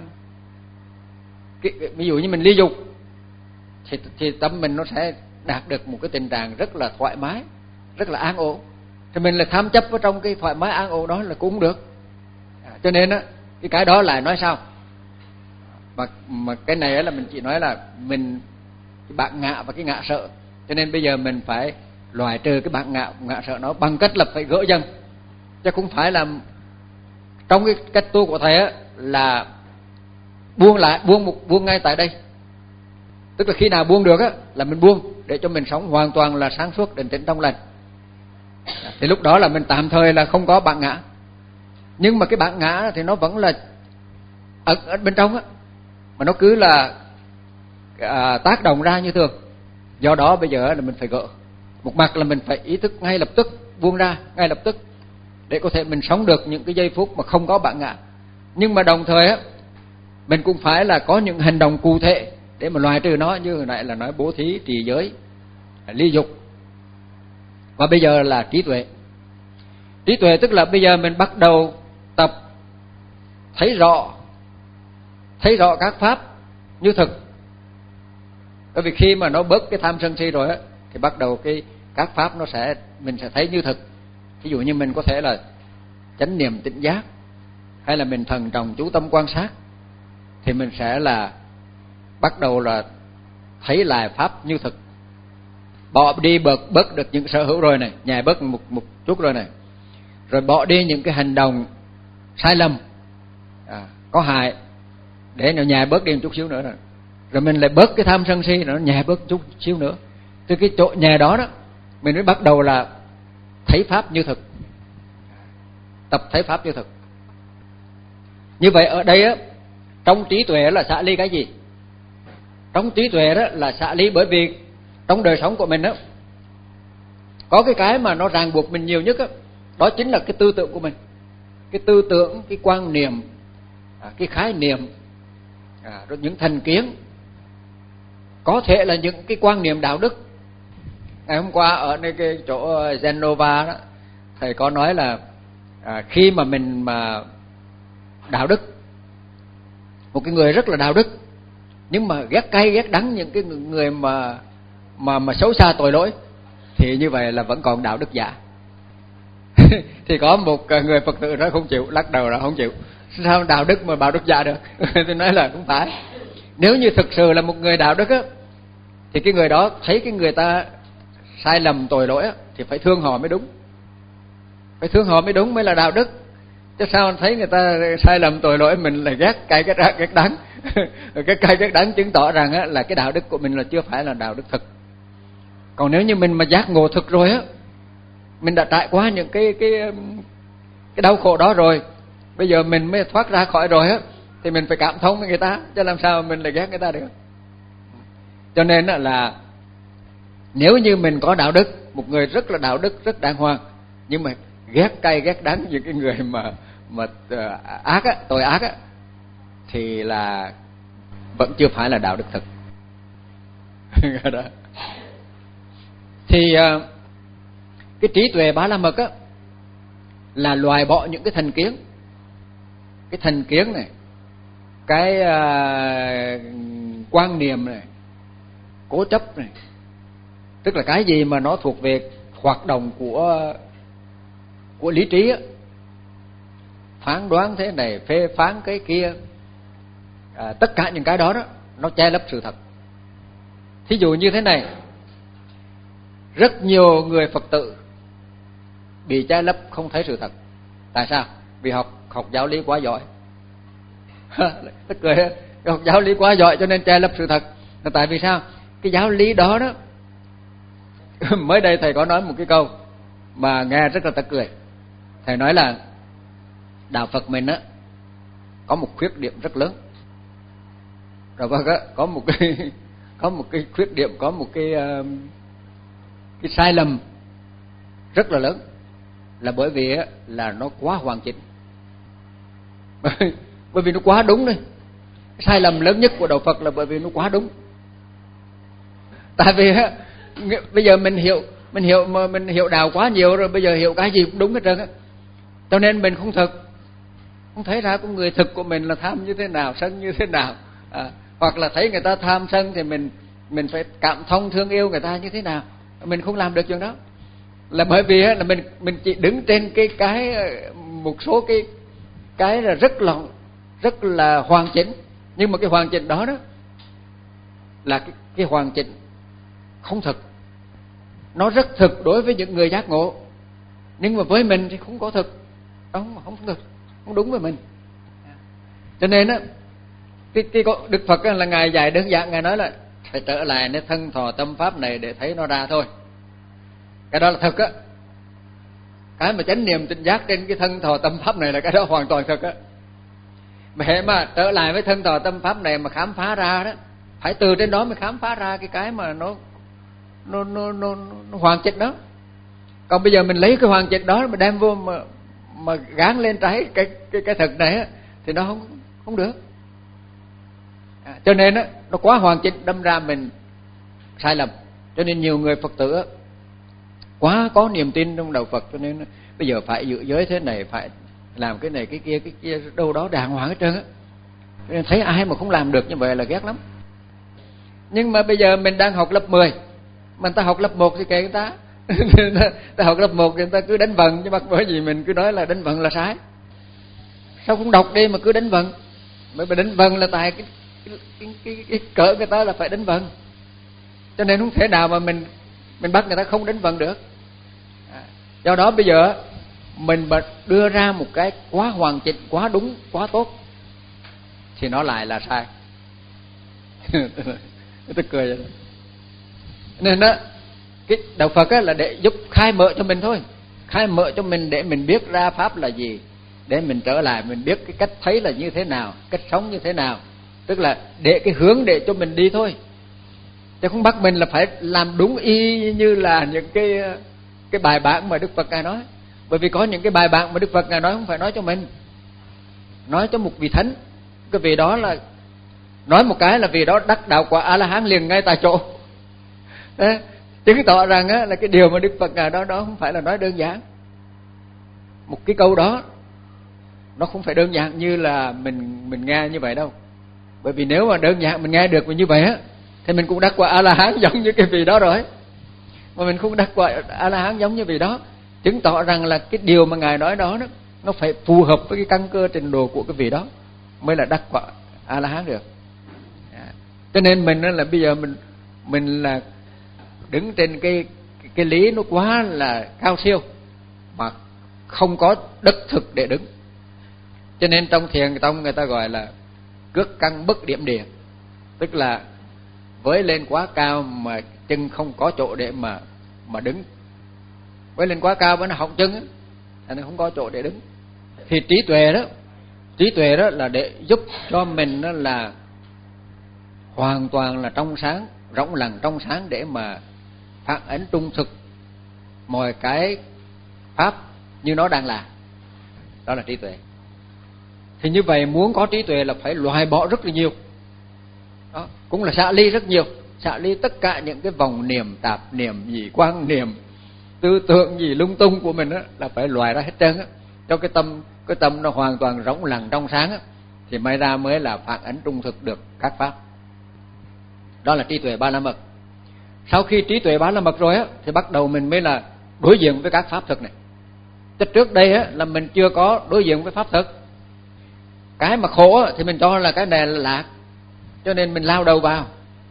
cái ví dụ như mình ly dục thì thì tâm mình nó sẽ đạt được một cái tình trạng rất là thoải mái, rất là an ổn. Thì mình là tham chấp ở trong cái thoải mái an ổn đó là cũng được. À, cho nên á cái cái đó lại nói sao? Mà mà cái này là mình chỉ nói là mình cái bản ngã và cái ngã sợ. Cho nên bây giờ mình phải loại trừ cái bản ngã ngã sợ nó bằng cách là phải gỡ dần. Chứ cũng phải là trong cái cách tu của thầy á là buông lại, buông một buông ngay tại đây. Tức là khi nào buông được á là mình buông để cho mình sống hoàn toàn là sáng suốt, định tĩnh trong lành. Thì lúc đó là mình tạm thời là không có bản ngã. Nhưng mà cái bản ngã thì nó vẫn là ở, ở bên trong á, mà nó cứ là à, tác động ra như thường. Do đó bây giờ là mình phải gỡ. Một mặt là mình phải ý thức ngay lập tức buông ra ngay lập tức để có thể mình sống được những cái giây phút mà không có bản ngã. Nhưng mà đồng thời á mình cũng phải là có những hành động cụ thể để mà loại trừ nó, như hồi nãy là nói bố thí, trì giới, ly dục. Và bây giờ là trí tuệ. Trí tuệ tức là bây giờ mình bắt đầu tập thấy rõ, thấy rõ các pháp như thực. Bởi vì khi mà nó bớt cái tham sân si rồi á thì bắt đầu cái các pháp nó sẽ mình sẽ thấy như thực. Ví dụ như mình có thể là chánh niệm tỉnh giác, hay là mình thần trọng chú tâm quan sát, thì mình sẽ là bắt đầu là thấy lại pháp như thực. Bỏ đi bớt bớt được những sở hữu rồi này, nhẹ bớt một một chút rồi này, rồi bỏ đi những cái hành động sai lầm, à, có hại, để nó nhẹ bớt đi một chút xíu nữa rồi. Rồi mình lại bớt cái tham sân si, nó nhẹ bớt chút xíu nữa. Từ cái chỗ nhẹ đó đó mình mới bắt đầu là thấy pháp như thực, tập thấy pháp như thực. Như vậy ở đây á, trong trí tuệ là xả ly cái gì? Trong trí tuệ đó là xả ly, bởi vì trong đời sống của mình đó có cái cái mà nó ràng buộc mình nhiều nhất đó, đó chính là cái tư tưởng của mình. Cái tư tưởng, cái quan niệm, cái khái niệm, rồi những thành kiến, có thể là những cái quan niệm đạo đức. Ngày hôm qua ở nơi cái chỗ Genova đó, thầy có nói là à, khi mà mình mà đạo đức, một cái người rất là đạo đức nhưng mà ghét cay ghét đắng những cái người mà mà mà xấu xa tội lỗi, thì như vậy là vẫn còn đạo đức giả. Thì có một người Phật tử nói không chịu, lắc đầu là không chịu. Sao đạo đức mà đạo đức giả được? Tôi nói là không phải. Nếu như thực sự là một người đạo đức á, thì cái người đó thấy cái người ta sai lầm tội lỗi á, thì phải thương họ mới đúng. Phải thương họ mới đúng, mới là đạo đức. Chứ sao thấy người ta sai lầm tội lỗi mình lại ghét cay ghét đắng, ghét đắng. Cái cay ghét đắng chứng tỏ rằng á, là cái đạo đức của mình là chưa phải là đạo đức thực. Còn nếu như mình mà giác ngộ thực rồi á, mình đã trải qua những cái cái cái đau khổ đó rồi, bây giờ mình mới thoát ra khỏi rồi á, thì mình phải cảm thông với người ta, chứ làm sao mình lại ghét người ta được. Cho nên là nếu như mình có đạo đức, một người rất là đạo đức, rất đàng hoàng, nhưng mà ghét cay ghét đắng những cái người mà mà ác á, tội ác á, thì là vẫn chưa phải là đạo đức thực. Đó. Thì cái trí tuệ Ba La Mật á là loại bỏ những cái thành kiến, cái thành kiến này, cái uh, quan niệm này, cố chấp này, tức là cái gì mà nó thuộc về hoạt động của của lý trí á, phán đoán thế này, phê phán cái kia, à, tất cả những cái đó đó nó che lấp sự thật. Thí dụ như thế này, rất nhiều người Phật tử bị che lấp không thấy sự thật. Tại sao? Vì học học giáo lý quá giỏi. Tức cười, học giáo lý quá giỏi cho nên che lấp sự thật. Là tại vì sao? Cái giáo lý đó đó, mới đây thầy có nói một cái câu mà nghe rất là tức cười. Thầy nói là đạo Phật mình á có một khuyết điểm rất lớn. Rồi vâng á, có một cái có một cái khuyết điểm, có một cái uh, cái sai lầm rất là lớn, là bởi vì á là nó quá hoàn chỉnh. Bởi vì nó quá đúng đi. Cái sai lầm lớn nhất của đạo Phật là bởi vì nó quá đúng. Tại vì á, bây giờ mình hiểu mình hiểu mà mình hiểu đạo quá nhiều rồi, bây giờ hiểu cái gì cũng đúng hết trơn á. Cho nên mình không thực, không thấy ra con người thực của mình là tham như thế nào, sân như thế nào, à, hoặc là thấy người ta tham sân thì mình mình phải cảm thông thương yêu người ta như thế nào. Mình không làm được chuyện đó, là bởi vì là mình mình chỉ đứng trên cái cái một số cái cái là rất là rất là hoàn chỉnh, nhưng mà cái hoàn chỉnh đó đó là cái, cái hoàn chỉnh không thực. Nó rất thực đối với những người giác ngộ, nhưng mà với mình thì không có thực, không không thực, không đúng với mình. Cho nên á, cái, cái Đức Phật là ngài dạy đơn giản, ngài nói là phải trở lại nơi thân thọ tâm pháp này để thấy nó ra thôi. Cái đó là thực á. Cái mà chánh niệm tỉnh giác trên cái thân thọ tâm pháp này là cái đó hoàn toàn thực á. Mà hệ mà trở lại với thân thọ tâm pháp này mà khám phá ra đó, phải từ trên đó mới khám phá ra cái cái mà nó nó nó nó, nó hoàn chỉnh đó. Còn bây giờ mình lấy cái hoàn chỉnh đó mà đem vô mà mà gán lên trái cái cái cái thực này á thì nó không không được. À, cho nên á nó quá hoàn chỉnh đâm ra mình sai lầm. Cho nên nhiều người Phật tử á quá có niềm tin trong đạo Phật, cho nên bây giờ phải giữ giới thế này, phải làm cái này cái kia cái kia đâu đó đàng hoàng hết trơn á. Cho nên thấy ai mà không làm được như vậy là ghét lắm. Nhưng mà bây giờ mình đang học lớp mười, mà người ta học lớp một thì kệ người ta. Ta học lớp một người ta cứ đánh vần, chứ bắt bởi vì mình cứ nói là đánh vần là sai. Sao không đọc đi mà cứ đánh vần? Bởi vì đánh vần là tại cái cái, cái, cái, cái cỡ người ta là phải đánh vần. Cho nên không thể nào mà mình mình bắt người ta không đánh vần được. À, do đó bây giờ mình mà đưa ra một cái quá hoàn chỉnh, quá đúng, quá tốt thì nó lại là sai. Tôi cười vậy đó. Nên đó, cái đạo Phật á là để giúp khai mở cho mình thôi, khai mở cho mình để mình biết ra pháp là gì, để mình trở lại mình biết cái cách thấy là như thế nào, cách sống như thế nào, tức là để cái hướng để cho mình đi thôi, chứ không bắt mình là phải làm đúng y như là những cái cái bài bản mà Đức Phật ngài nói. Bởi vì có những cái bài bản mà Đức Phật ngài nói không phải nói cho mình, nói cho một vị thánh. Cái vị đó là nói một cái là vì đó đắc đạo quả A La Hán liền ngay tại chỗ. Đấy, chứng tỏ rằng á, là cái điều mà Đức Phật ngài đó đó không phải là nói đơn giản. Một cái câu đó nó không phải đơn giản như là mình mình nghe như vậy đâu. Bởi vì nếu mà đơn giản mình nghe được như vậy á thì mình cũng đắc quả A La Hán giống như cái vị đó rồi. Mà mình không đắc quả A La Hán giống như vị đó, chứng tỏ rằng là cái điều mà ngài nói đó, đó nó phải phù hợp với cái căn cơ trình độ của cái vị đó mới là đắc quả A La Hán được. À, cho nên mình là bây giờ mình mình là đứng trên cái cái lý nó quá là cao siêu mà không có đất thực để đứng. Cho nên trong thiền tông người ta gọi là cước căn bất điểm địa, tức là với lên quá cao mà chân không có chỗ để mà mà đứng. Với lên quá cao với nó họng chân á, nó không có chỗ để đứng. Thì trí tuệ đó, trí tuệ đó là để giúp cho mình đó là hoàn toàn là trong sáng, rộng lặng trong sáng để mà phản ánh trung thực mọi cái pháp như nó đang là. Đó là trí tuệ. Thì như vậy muốn có trí tuệ là phải loại bỏ rất là nhiều. Đó, cũng là xả ly rất nhiều, xả ly tất cả những cái vòng niệm, tạp niệm gì, quan niệm, tư tưởng gì lung tung của mình á, là phải loại ra hết trơn á, cho cái tâm cái tâm nó hoàn toàn rỗng lặng trong sáng á, thì may ra mới là phản ánh trung thực được các pháp. Đó là trí tuệ ba la mật. Sau khi trí tuệ ba la mật rồi á, thì bắt đầu mình mới là đối diện với các pháp thực này. Chứ trước đây á là mình chưa có đối diện với pháp thực. Cái mà khổ á, thì mình cho là cái này là lạc, cho nên mình lao đầu vào.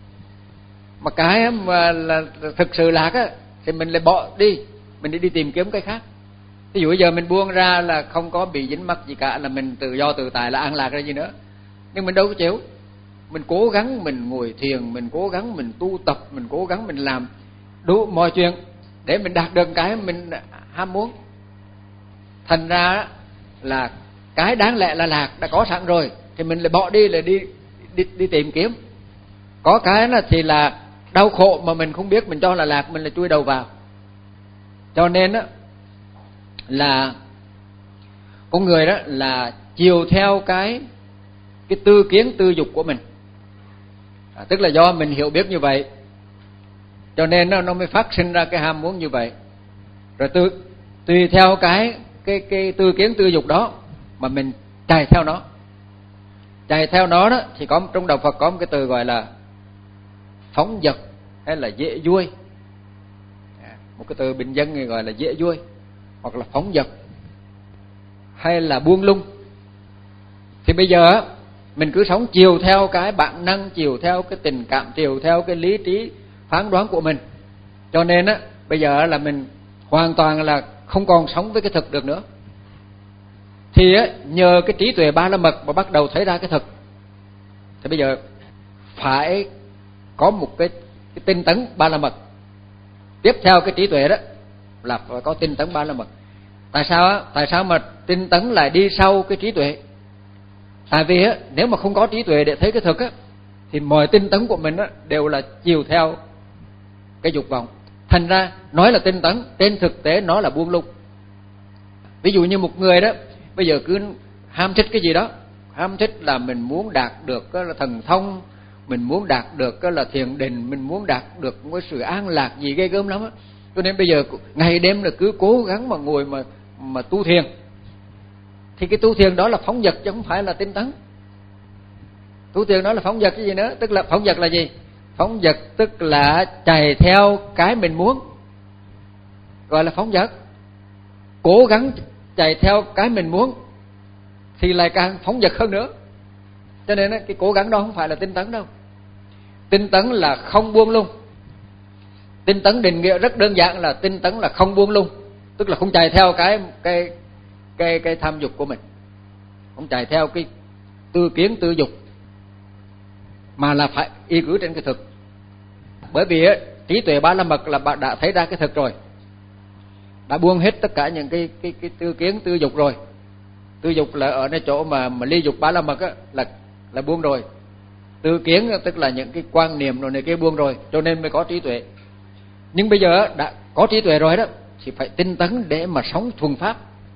Mà cái mà là thực sự lạc á, thì mình lại bỏ đi, mình đi đi tìm kiếm cái khác. Ví dụ bây giờ mình buông ra là không có bị dính mắc gì cả, là mình tự do tự tại, là an lạc ra gì nữa. Nhưng mình đâu có chịu. Mình cố gắng mình ngồi thiền, mình cố gắng mình tu tập, mình cố gắng mình làm đủ mọi chuyện để mình đạt được cái mình ham muốn. Thành ra là cái đáng lẽ là lạc đã có sẵn rồi, thì mình lại bỏ đi, là đi đi đi tìm kiếm. Có cái là thì là đau khổ mà mình không biết, mình cho là lạc, mình lại chui đầu vào. Cho nên á là con người đó là chiều theo cái cái tư kiến tư dục của mình. À, tức là do mình hiểu biết như vậy, cho nên nó nó mới phát sinh ra cái ham muốn như vậy. Rồi từ tùy theo cái cái cái tư kiến tư dục đó mà mình chạy theo nó. Chạy theo nó đó thì có trong đạo Phật có một cái từ gọi là phóng dật hay là dễ vui. À, một cái từ bình dân người gọi là dễ vui hoặc là phóng dật hay là buông lung. Thì bây giờ mình cứ sống chiều theo cái bản năng, chiều theo cái tình cảm, chiều theo cái lý trí phán đoán của mình. Cho nên á bây giờ là mình hoàn toàn là không còn sống với cái thực được nữa. Thì á nhờ cái trí tuệ ba la mật mà bắt đầu thấy ra cái thực. Thì bây giờ phải có một cái, cái tinh tấn ba la mật. Tiếp theo cái trí tuệ đó là phải có tinh tấn ba la mật. Tại sao á? Tại sao mà tinh tấn lại đi sau cái trí tuệ? Tại vì á, nếu mà không có trí tuệ để thấy cái thực á, thì mọi tinh tấn của mình á, đều là chiều theo cái dục vọng. Thành ra nói là tinh tấn, trên thực tế nó là buông lung. Ví dụ như một người đó bây giờ cứ ham thích cái gì đó, ham thích là mình muốn đạt được là thần thông, mình muốn đạt được là thiền định, mình muốn đạt được một sự an lạc gì ghê gớm lắm á. Cho nên bây giờ ngày đêm là cứ cố gắng mà ngồi mà mà tu thiền. Thì cái tu thiền đó là phóng dật chứ không phải là tinh tấn. Tu thiền đó là phóng dật cái gì nữa? Tức là phóng dật là gì? Phóng dật tức là chạy theo cái mình muốn, gọi là phóng dật. Cố gắng chạy theo cái mình muốn thì lại càng phóng dật hơn nữa. Cho nên cái cố gắng đó không phải là tinh tấn đâu. Tinh tấn là không buông lung. Tinh tấn định nghĩa rất đơn giản là tinh tấn là không buông lung, tức là không chạy theo cái cái cái cái tham dục của mình, không chạy theo cái tư kiến tư dục, mà là phải y cứ trên cái thực. Bởi vì á, trí tuệ ba la mật là bạn đã thấy ra cái thực rồi, đã buông hết tất cả những cái cái cái tư kiến tư dục rồi. Tư dục là ở nơi chỗ mà mà ly dục ba la mật á, là là buông rồi. Tư kiến tức là những cái quan niệm rồi này kia buông rồi, cho nên mới có trí tuệ. Nhưng bây giờ đã có trí tuệ rồi đó thì phải tinh tấn để mà sống thuần pháp.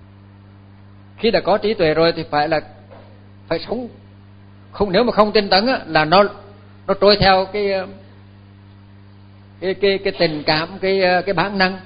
Khi đã có trí tuệ rồi thì phải là phải sống không, nếu mà không tinh tấn á, là nó nó trôi theo cái cái cái cái tình cảm, cái cái bản năng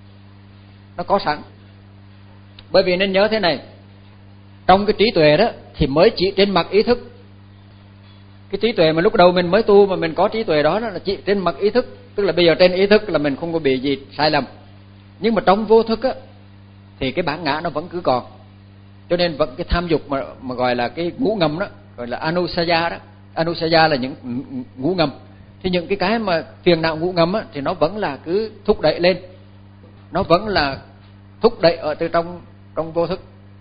nó có sẵn. Bởi vì nên nhớ thế này, trong cái trí tuệ đó thì mới chỉ trên mặt ý thức. Cái trí tuệ mà lúc đầu mình mới tu mà mình có trí tuệ đó, đó là chỉ trên mặt ý thức, tức là bây giờ trên ý thức là mình không có bị gì sai lầm. Nhưng mà trong vô thức á thì cái bản ngã nó vẫn cứ còn. Cho nên vẫn cái tham dục mà mà gọi là cái ngũ ngầm đó, gọi là anusaya đó. Anusaya là những ngũ ngầm. Thì những cái cái mà phiền não ngũ ngầm á thì nó vẫn là cứ thúc đẩy lên. Nó vẫn là thúc đẩy ở từ trong trong vô thức.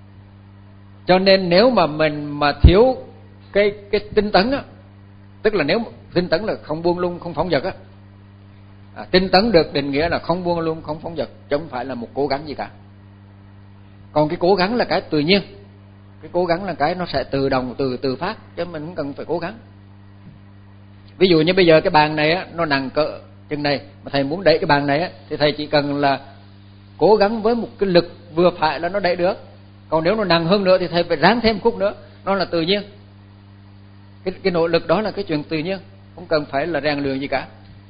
Cho nên nếu mà mình mà thiếu cái cái tinh tấn á, tức là nếu tinh tấn là không buông lung, không phóng dật á. À, tinh tấn được định nghĩa là không buông lung, không phóng dật, chứ không phải là một cố gắng gì cả. Còn cái cố gắng là cái tự nhiên, cái cố gắng là cái nó sẽ tự động, từ từ phát, chứ mình không cần phải cố gắng. Ví dụ như bây giờ cái bàn này á, nó nặng cỡ chừng này, mà thầy muốn đẩy cái bàn này á, thì thầy chỉ cần là cố gắng với một cái lực vừa phải là nó đẩy được. Còn nếu nó nặng hơn nữa thì thầy phải ráng thêm một khúc nữa. nó là tự nhiên. Cái, cái nỗ lực đó là cái chuyện tự nhiên, không cần phải là rèn luyện gì cả.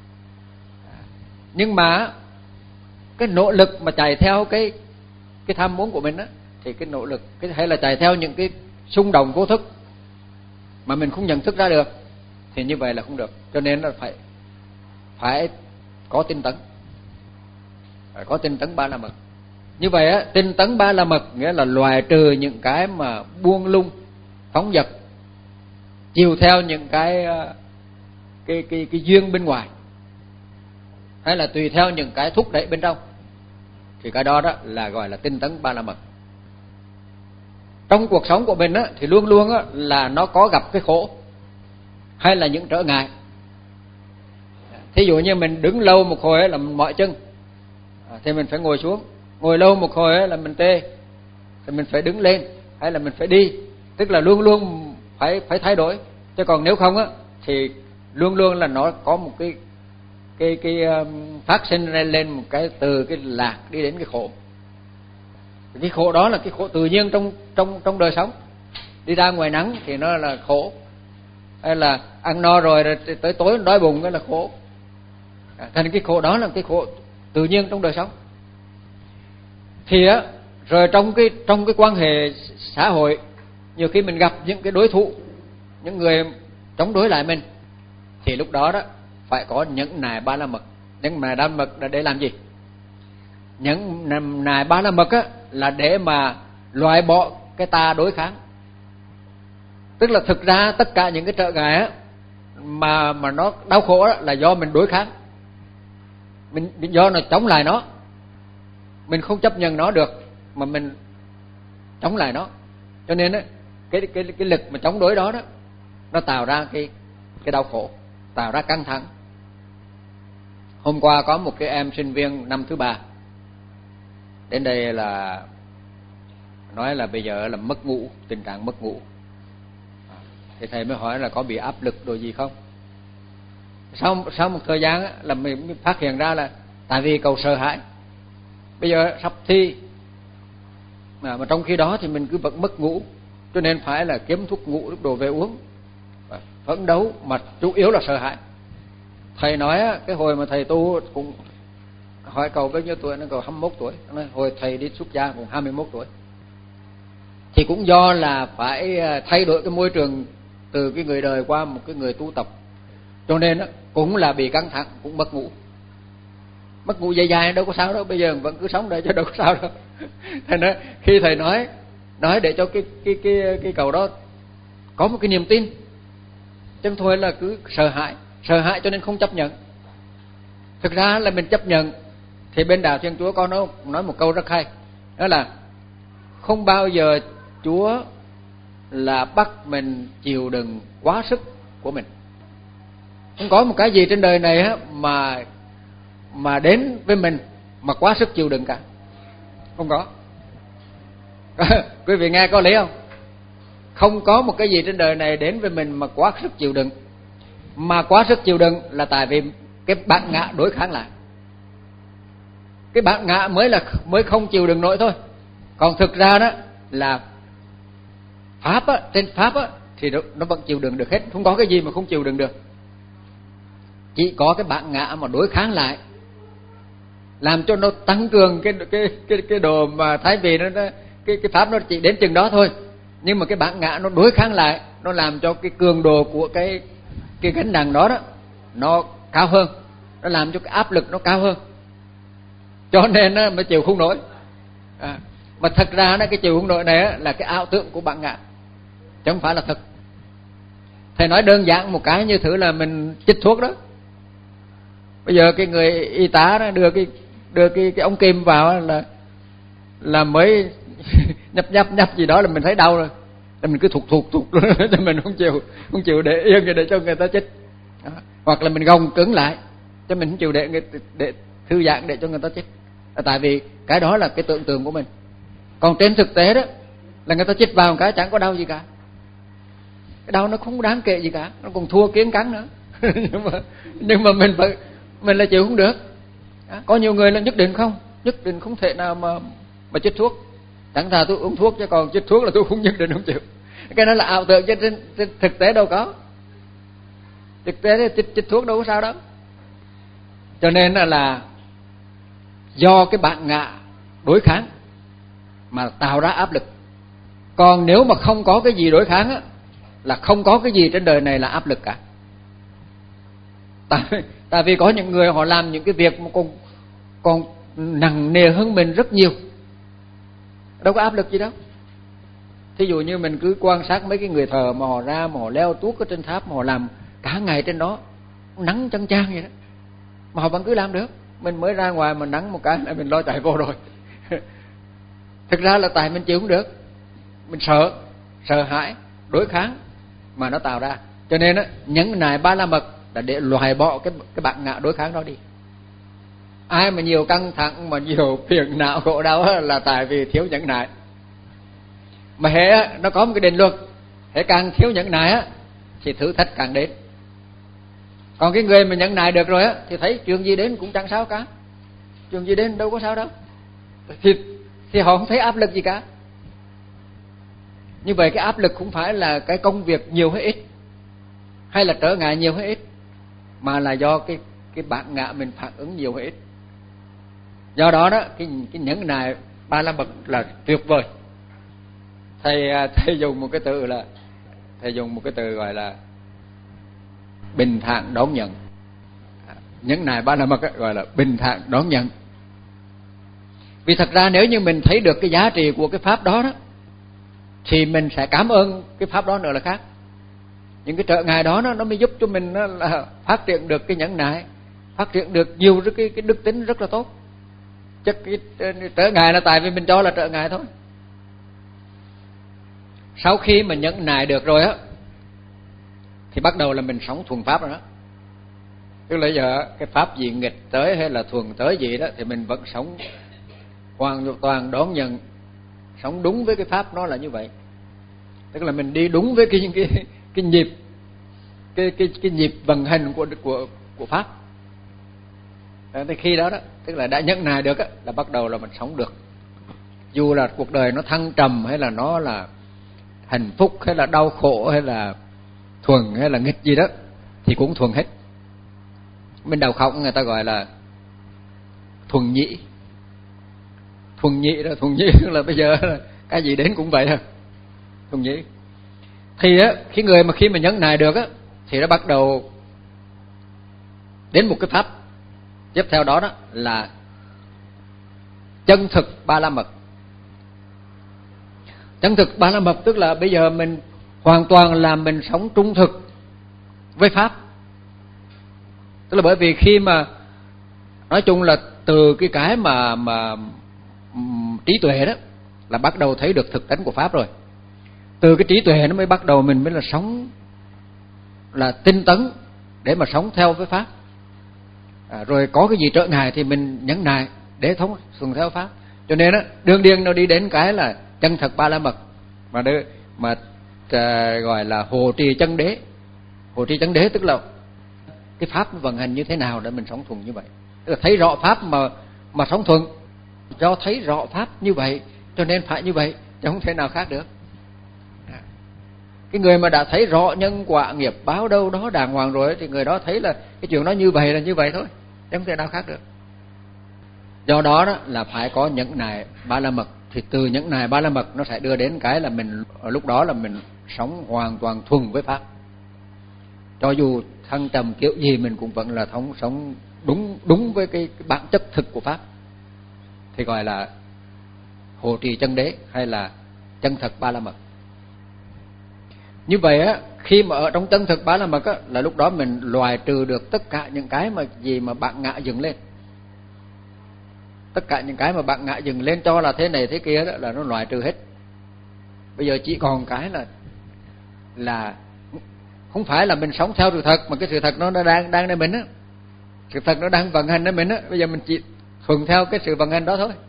Nhưng mà cái nỗ lực mà chạy theo cái cái tham muốn của mình á, thì cái nỗ lực cái hay là chạy theo những cái xung động vô thức mà mình không nhận thức ra được, thì như vậy là không được. Cho nên là phải phải có tinh tấn, phải có tinh tấn ba la mật. Như vậy á, tinh tấn ba la mật nghĩa là loại trừ những cái mà buông lung, phóng dật, chiều theo những cái cái cái cái duyên bên ngoài, hay là tùy theo những cái thúc đẩy bên trong, thì cái đó đó là gọi là tinh tấn ba la mật. Trong cuộc sống của mình á, thì luôn luôn á, là nó có gặp cái khổ hay là những trở ngại. Thí dụ như mình đứng lâu một hồi là mình mỏi chân, thì mình phải ngồi xuống. Ngồi lâu một hồi là mình tê, thì mình phải đứng lên hay là mình phải đi. Tức là luôn luôn phải phải thay đổi. Chứ còn nếu không á, thì luôn luôn là nó có một cái cái cái um, phát sinh lên một cái từ cái lạc đi đến cái khổ. Cái khổ đó là cái khổ tự nhiên trong trong trong đời sống. Đi ra ngoài nắng thì nó là khổ, hay là ăn no rồi, rồi tới tối đói bụng cái là khổ. À, thành cái khổ đó là cái khổ tự nhiên trong đời sống. Thì á, rồi trong cái trong cái quan hệ xã hội, nhiều khi mình gặp những cái đối thủ, những người chống đối lại mình, thì lúc đó đó phải có nhẫn nại ba la mật. Nhẫn nại ba la mật là để làm gì? Nhẫn nại ba la mật á, là để mà loại bỏ cái ta đối kháng. Tức là thực ra tất cả những cái trở ngại á, mà mà nó đau khổ á, là do mình đối kháng, mình do nó chống lại nó, mình không chấp nhận nó được mà mình chống lại nó. Cho nên á, cái cái cái lực mà chống đối đó đó, nó tạo ra cái cái đau khổ, tạo ra căng thẳng. Hôm qua có một cái em sinh viên năm thứ ba đến đây là nói là bây giờ là mất ngủ, tình trạng mất ngủ. Thì thầy mới hỏi là có bị áp lực đồ gì không. Sau sau một thời gian á, là mình mới phát hiện ra là tại vì cậu sợ hãi. Bây giờ sắp thi mà, mà trong khi đó thì mình cứ vẫn mất ngủ, cho nên phải là kiếm thuốc ngủ lúc đồ về uống, phấn đấu, mà chủ yếu là sợ hãi. Thầy nói cái hồi mà thầy tu cũng hỏi cậu bao nhiêu tuổi, nó cậu hai mươi mốt tuổi. Nói, hồi thầy đi xuất gia cũng hai mươi mốt tuổi. Thì cũng do là phải thay đổi cái môi trường từ cái người đời qua một cái người tu tập, cho nên cũng là bị căng thẳng, cũng mất ngủ. Mất ngủ dài dài đâu có sao đâu, bây giờ vẫn cứ sống đây chứ đâu có sao đâu. Thầy nói, khi thầy nói nói để cho cái cái cái cái cậu đó có một cái niềm tin, chứ không thôi là cứ sợ hãi, sợ hãi cho nên không chấp nhận. Thực ra là mình chấp nhận. Thì bên đạo Thiên Chúa có nói nói một câu rất hay, đó là không bao giờ Chúa là bắt mình chịu đựng quá sức của mình. Không có một cái gì trên đời này á mà mà đến với mình mà quá sức chịu đựng cả, không có. Quý vị nghe có lý không? Không có một cái gì trên đời này đến với mình mà quá sức chịu đựng. Mà quá sức chịu đựng là tại vì cái bản ngã đối kháng lại. Cái bản ngã mới là mới không chịu đựng nổi thôi. Còn thực ra đó là pháp á, trên pháp á thì nó, nó vẫn chịu đựng được hết, không có cái gì mà không chịu đựng được. Chỉ có cái bản ngã mà đối kháng lại, làm cho nó tăng cường cái cái cái cái đồ mà thái vì nó, nó cái cái pháp nó chỉ đến chừng đó thôi. Nhưng mà cái bản ngã nó đối kháng lại, nó làm cho cái cường độ của cái cái gánh nặng đó đó nó cao hơn, nó làm cho cái áp lực nó cao hơn, cho nên nó mới chịu không nổi. À, mà thật ra đó, cái chịu không nổi này là cái ảo tưởng của bản ngã, chứ không phải là thật. Thầy nói đơn giản một cái như thử là mình chích thuốc đó. Bây giờ cái người y tá đó đưa cái đưa cái cái ống kim vào là là mới nhấp nhấp nhấp gì đó là mình thấy đau rồi, là mình cứ thụt thụt thụt cho mình không chịu không chịu để yên để cho người ta chích. Đó. Hoặc là mình gồng cứng lại cho mình không chịu để người, để thư giãn để cho người ta chích. Là tại vì cái đó là cái tưởng tượng của mình. Còn trên thực tế đó là người ta chích vào một cái chẳng có đau gì cả. Cái đau nó không đáng kể gì cả, nó còn thua kiến cắn nữa. nhưng mà nhưng mà mình phải mình là chịu không được. Đó. Có nhiều người là nhất định không, nhất định không thể nào mà mà chích thuốc. Chẳng thà tôi uống thuốc chứ còn chích thuốc là tôi không nhất định không chịu. Cái đó là ảo tưởng chứ trên, trên thực tế đâu có. Thực tế chích, chích thuốc đâu có sao đâu. Cho nên là, là do cái bản ngã đối kháng mà tạo ra áp lực. Còn nếu mà không có cái gì đối kháng á, là không có cái gì trên đời này là áp lực cả. Tại, tại vì có những người họ làm những cái việc mà còn, còn nặng nề hơn mình rất nhiều, đâu có áp lực gì đâu. Thí dụ như mình cứ quan sát mấy cái người thợ mà họ ra mà họ leo tuốt ở trên tháp mà họ làm cả ngày trên đó, nắng chang chang vậy đó, mà họ vẫn cứ làm được. Mình mới ra ngoài mà nắng một cái là mình lo chạy vô rồi. Thực ra là tại mình chịu không được, mình sợ, sợ hãi, đối kháng mà nó tạo ra. Cho nên á, nhẫn nại ba la mật là để loại bỏ cái cái bản ngã đối kháng đó đi. Ai mà nhiều căng thẳng mà nhiều phiền não khổ đau là tại vì thiếu nhẫn nại. Mà hệ nó có một cái định luật, hệ càng thiếu nhẫn nại á thì thử thách càng đến. Còn cái người mà nhẫn nại được rồi á thì thấy chuyện gì đến cũng chẳng sao cả, chuyện gì đến đâu có sao đâu, thì thì họ không thấy áp lực gì cả. Như vậy cái áp lực không phải là cái công việc nhiều hay ít, hay là trở ngại nhiều hay ít, mà là do cái cái bản ngã mình phản ứng nhiều hay ít. Do đó đó cái cái nhẫn nại ba la mật là tuyệt vời. Thầy thầy dùng một cái từ là thầy dùng một cái từ gọi là bình thản đón nhận. Nhẫn nại ba la mật gọi là bình thản đón nhận. Vì thật ra nếu như mình thấy được cái giá trị của cái pháp đó đó thì mình sẽ cảm ơn cái pháp đó nữa là khác. Những cái trở ngại đó nó nó mới giúp cho mình nó là phát triển được cái nhẫn nại, phát triển được nhiều cái cái đức tính rất là tốt. Chắc cái trở ngại là tại vì mình cho là trở ngại thôi. Sau khi mà nhẫn nại được rồi á thì bắt đầu là mình sống thuần pháp rồi đó. Tức là giờ cái pháp gì nghịch tới hay là thuần tới gì đó thì mình vẫn sống hoàn toàn đón nhận, sống đúng với cái pháp nó là như vậy. Tức là mình đi đúng với cái cái cái nhịp cái cái cái nhịp vận hành của của của pháp. Thì khi đó đó, tức là đã nhẫn nại được á là bắt đầu là mình sống được. Dù là cuộc đời nó thăng trầm hay là nó là hạnh phúc hay là đau khổ hay là thuần hay là nghịch gì đó thì cũng thuần hết. Bên đạo khổng người ta gọi là thuần nhị. Thuần nhị đó, thuần nhị là bây giờ là cái gì đến cũng vậy thôi. Thuần nhị. Thì á, khi người mà khi mà nhẫn nại được á thì nó bắt đầu đến một cái pháp tiếp theo đó đó là chân thực ba la mật. Chân thực ba la mật tức là bây giờ mình hoàn toàn là mình sống trung thực với pháp. Tức là bởi vì khi mà nói chung là từ cái cái mà mà um, trí tuệ đó là bắt đầu thấy được thực tánh của pháp rồi. Từ cái trí tuệ nó mới bắt đầu mình mới là sống là tinh tấn để mà sống theo với pháp. À, rồi có cái gì trở ngại thì mình nhẫn nại để thống thuần theo pháp. Cho nên á đương điên nó đi đến cái là chân thật ba la mật mà đứa, mà à, gọi là hộ trì chân đế. Hộ trì chân đế tức là cái pháp nó vận hành như thế nào để mình sống thuần như vậy. Tức là thấy rõ pháp mà mà sống thuần, do thấy rõ pháp như vậy cho nên phải như vậy, chứ không thể nào khác được. À, cái người mà đã thấy rõ nhân quả nghiệp báo đâu đó đàng hoàng rồi thì người đó thấy là cái chuyện đó như vậy là như vậy thôi, chứ không thể nào khác được. Do đó đó là phải có nhẫn nại ba la mật, thì từ nhẫn nại ba la mật nó sẽ đưa đến cái là mình lúc đó là mình sống hoàn toàn thuần với pháp. Cho dù thăng trầm kiểu gì mình cũng vẫn là thống sống đúng đúng với cái, cái bản chất thực của pháp, thì gọi là hộ trì chân đế hay là chân thật ba la mật. Như vậy á, khi mà ở trong chân thực ba la mật á, là lúc đó mình loại trừ được tất cả những cái mà gì mà bạn ngã dựng lên. Tất cả những cái mà bạn ngã dừng lên cho là thế này thế kia đó là nó loại trừ hết. Bây giờ chỉ còn cái là là không phải là mình sống theo sự thật, mà cái sự thật nó đang đang nơi mình á, sự thật nó đang vận hành nơi mình á. Bây giờ mình chỉ thuần theo cái sự vận hành đó thôi,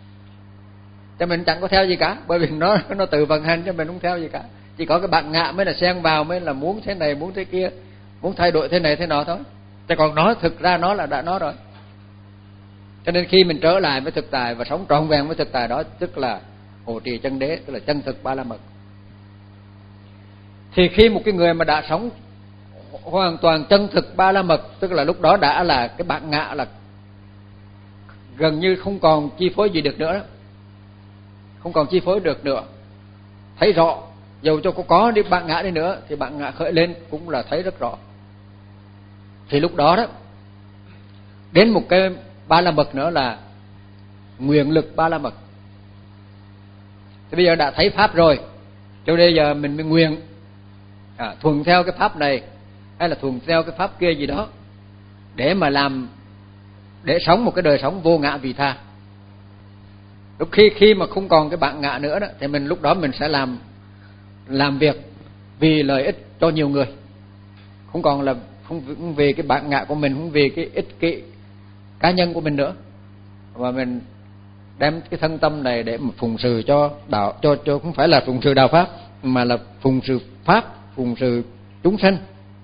cho mình chẳng có theo gì cả, bởi vì nó nó tự vận hành cho mình không theo gì cả. Chỉ có cái bạn ngã mới là xen vào, mới là muốn thế này muốn thế kia, muốn thay đổi thế này thế nọ thôi. Chứ còn nó thực ra nó là đã nó rồi. Cho nên khi mình trở lại với thực tại và sống trọn vẹn với thực tại đó, tức là hộ trì chân đế, tức là chân thực ba la mật. Thì khi một cái người mà đã sống hoàn toàn chân thực ba la mật, tức là lúc đó đã là cái bản ngã là gần như không còn chi phối gì được nữa đó. Không còn chi phối được nữa. Thấy rõ, dầu cho có có đi bản ngã đi nữa thì bản ngã khởi lên cũng là thấy rất rõ. Thì lúc đó đó đến một cái ba la mật nữa là nguyện lực ba la mật. Thì bây giờ đã thấy pháp rồi, cho bây giờ mình mới nguyện à, thuần theo cái pháp này hay là thuần theo cái pháp kia gì đó để mà làm, để sống một cái đời sống vô ngã vị tha. Lúc khi khi mà không còn cái bản ngã nữa đó, thì mình lúc đó mình sẽ làm làm việc vì lợi ích cho nhiều người, không còn là không vì cái bản ngã của mình, không vì cái ích kỷ cá nhân của mình nữa, và mình đem cái thân tâm này để mà phụng sự cho đạo, cho cho không phải là phụng sự đạo pháp mà là phụng sự pháp, phụng sự chúng sanh.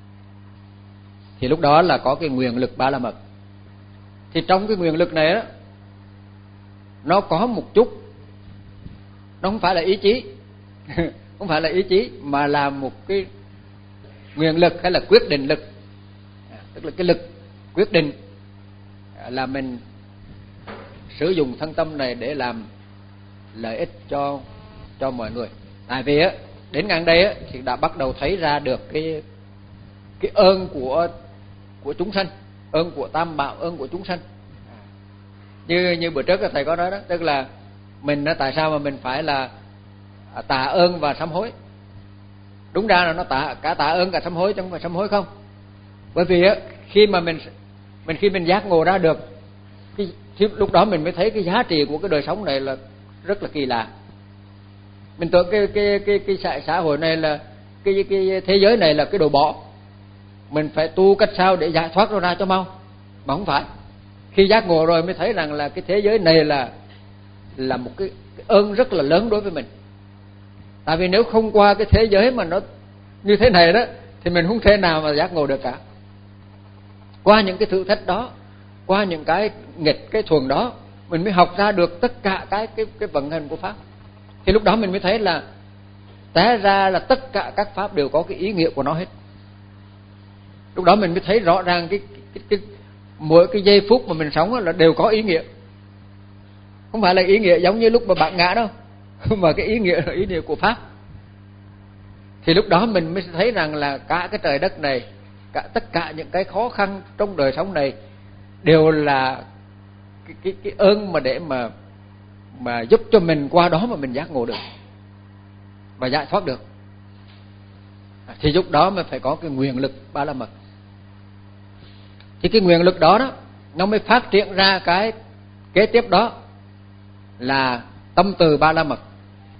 Thì lúc đó là có cái nguyện lực ba la mật. Thì trong cái nguyện lực này đó, nó có một chút, nó không phải là ý chí không phải là ý chí mà là một cái nguyện lực hay là quyết định lực, tức là cái lực quyết định là mình sử dụng thân tâm này để làm lợi ích cho cho mọi người. Tại vì á, đến ngang đây á, thì đã bắt đầu thấy ra được cái cái ơn của của chúng sanh, ơn của tam bảo, ơn của chúng sanh. Như như bữa trước thầy có nói đó, tức là mình á, tại sao mà mình phải là tạ ơn và sám hối? Đúng ra là nó tạ cả tạ ơn cả sám hối, chứ không phải sám hối không. Bởi vì á, khi mà mình mình khi mình giác ngộ ra được cái, thì lúc đó mình mới thấy cái giá trị của cái đời sống này là rất là kỳ lạ. Mình tưởng cái cái cái cái xã, xã hội này là cái cái thế giới này là cái đồ bỏ, mình phải tu cách sao để giải thoát nó ra cho mau, mà không phải. Khi giác ngộ rồi mới thấy rằng là cái thế giới này là là một cái, cái ơn rất là lớn đối với mình. Tại vì nếu không qua cái thế giới mà nó như thế này đó thì mình không thể nào mà giác ngộ được cả. Qua những cái thử thách đó, qua những cái nghịch cái thuần đó, mình mới học ra được tất cả cái cái cái vận hành của pháp. Thì lúc đó mình mới thấy là té ra là tất cả các pháp đều có cái ý nghĩa của nó hết. Lúc đó mình mới thấy rõ ràng cái, cái, cái mỗi cái giây phút mà mình sống là đều có ý nghĩa. Không phải là ý nghĩa giống như lúc mà bạn ngã đâu, mà cái ý nghĩa là ý nghĩa của pháp. Thì lúc đó mình mới thấy rằng là cả cái trời đất này, cả tất cả những cái khó khăn trong đời sống này đều là cái cái cái ơn mà để mà mà giúp cho mình qua đó mà mình giác ngộ được và giải thoát được. Thì lúc đó mới phải có cái nguyện lực ba la mật. Thì cái nguyện lực đó đó nó mới phát triển ra cái kế tiếp đó là tâm từ ba la mật.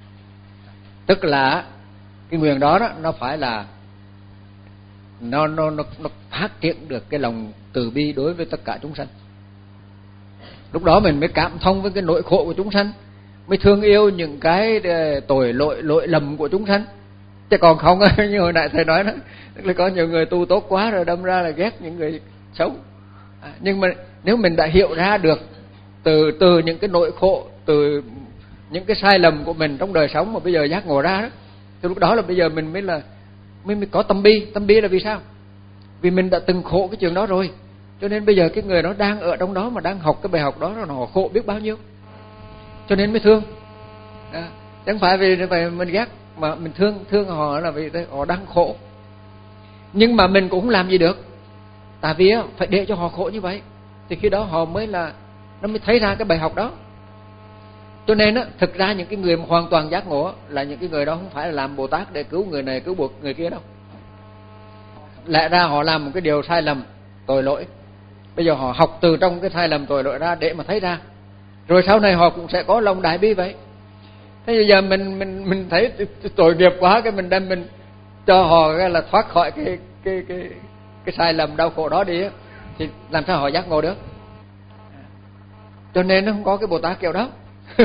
Tức là cái nguyện đó đó nó phải là nó nó nó nó phát triển được cái lòng từ bi đối với tất cả chúng sanh. Lúc đó mình mới cảm thông với cái nỗi khổ của chúng sanh, mới thương yêu những cái tội lỗi lỗi lầm của chúng sanh. Chứ còn không như hồi nãy thầy nói đó, tức là có nhiều người tu tốt quá rồi đâm ra là ghét những người xấu. À, nhưng mà nếu mình đã hiểu ra được từ từ những cái nỗi khổ, từ những cái sai lầm của mình trong đời sống mà bây giờ giác ngộ ra đó, thì lúc đó là bây giờ mình mới là mới, mới có tâm bi. Tâm bi là vì sao? Vì mình đã từng khổ cái chuyện đó rồi, cho nên bây giờ cái người đó đang ở trong đó mà đang học cái bài học đó, nó khổ biết bao nhiêu, cho nên mới thương. À, chẳng phải vì vậy mình ghét, mà mình thương thương họ là vì họ đang khổ. Nhưng mà mình cũng không làm gì được, tại vì phải để cho họ khổ như vậy thì khi đó họ mới là nó mới thấy ra cái bài học đó. Cho nên á, thực ra những cái người mà hoàn toàn giác ngộ là những cái người đó không phải là làm Bồ Tát để cứu người này cứu buộc người kia đâu. Lẽ ra họ làm một cái điều sai lầm tội lỗi, bây giờ họ học từ trong cái sai lầm tội lỗi ra để mà thấy ra, rồi sau này họ cũng sẽ có lòng đại bi vậy. Thế bây giờ mình mình mình thấy tội nghiệp quá, cái mình đem mình cho họ cái là thoát khỏi cái cái cái cái sai lầm đau khổ đó đi á, thì làm sao họ giác ngộ được? Cho nên nó không có cái Bồ Tát kiểu đó.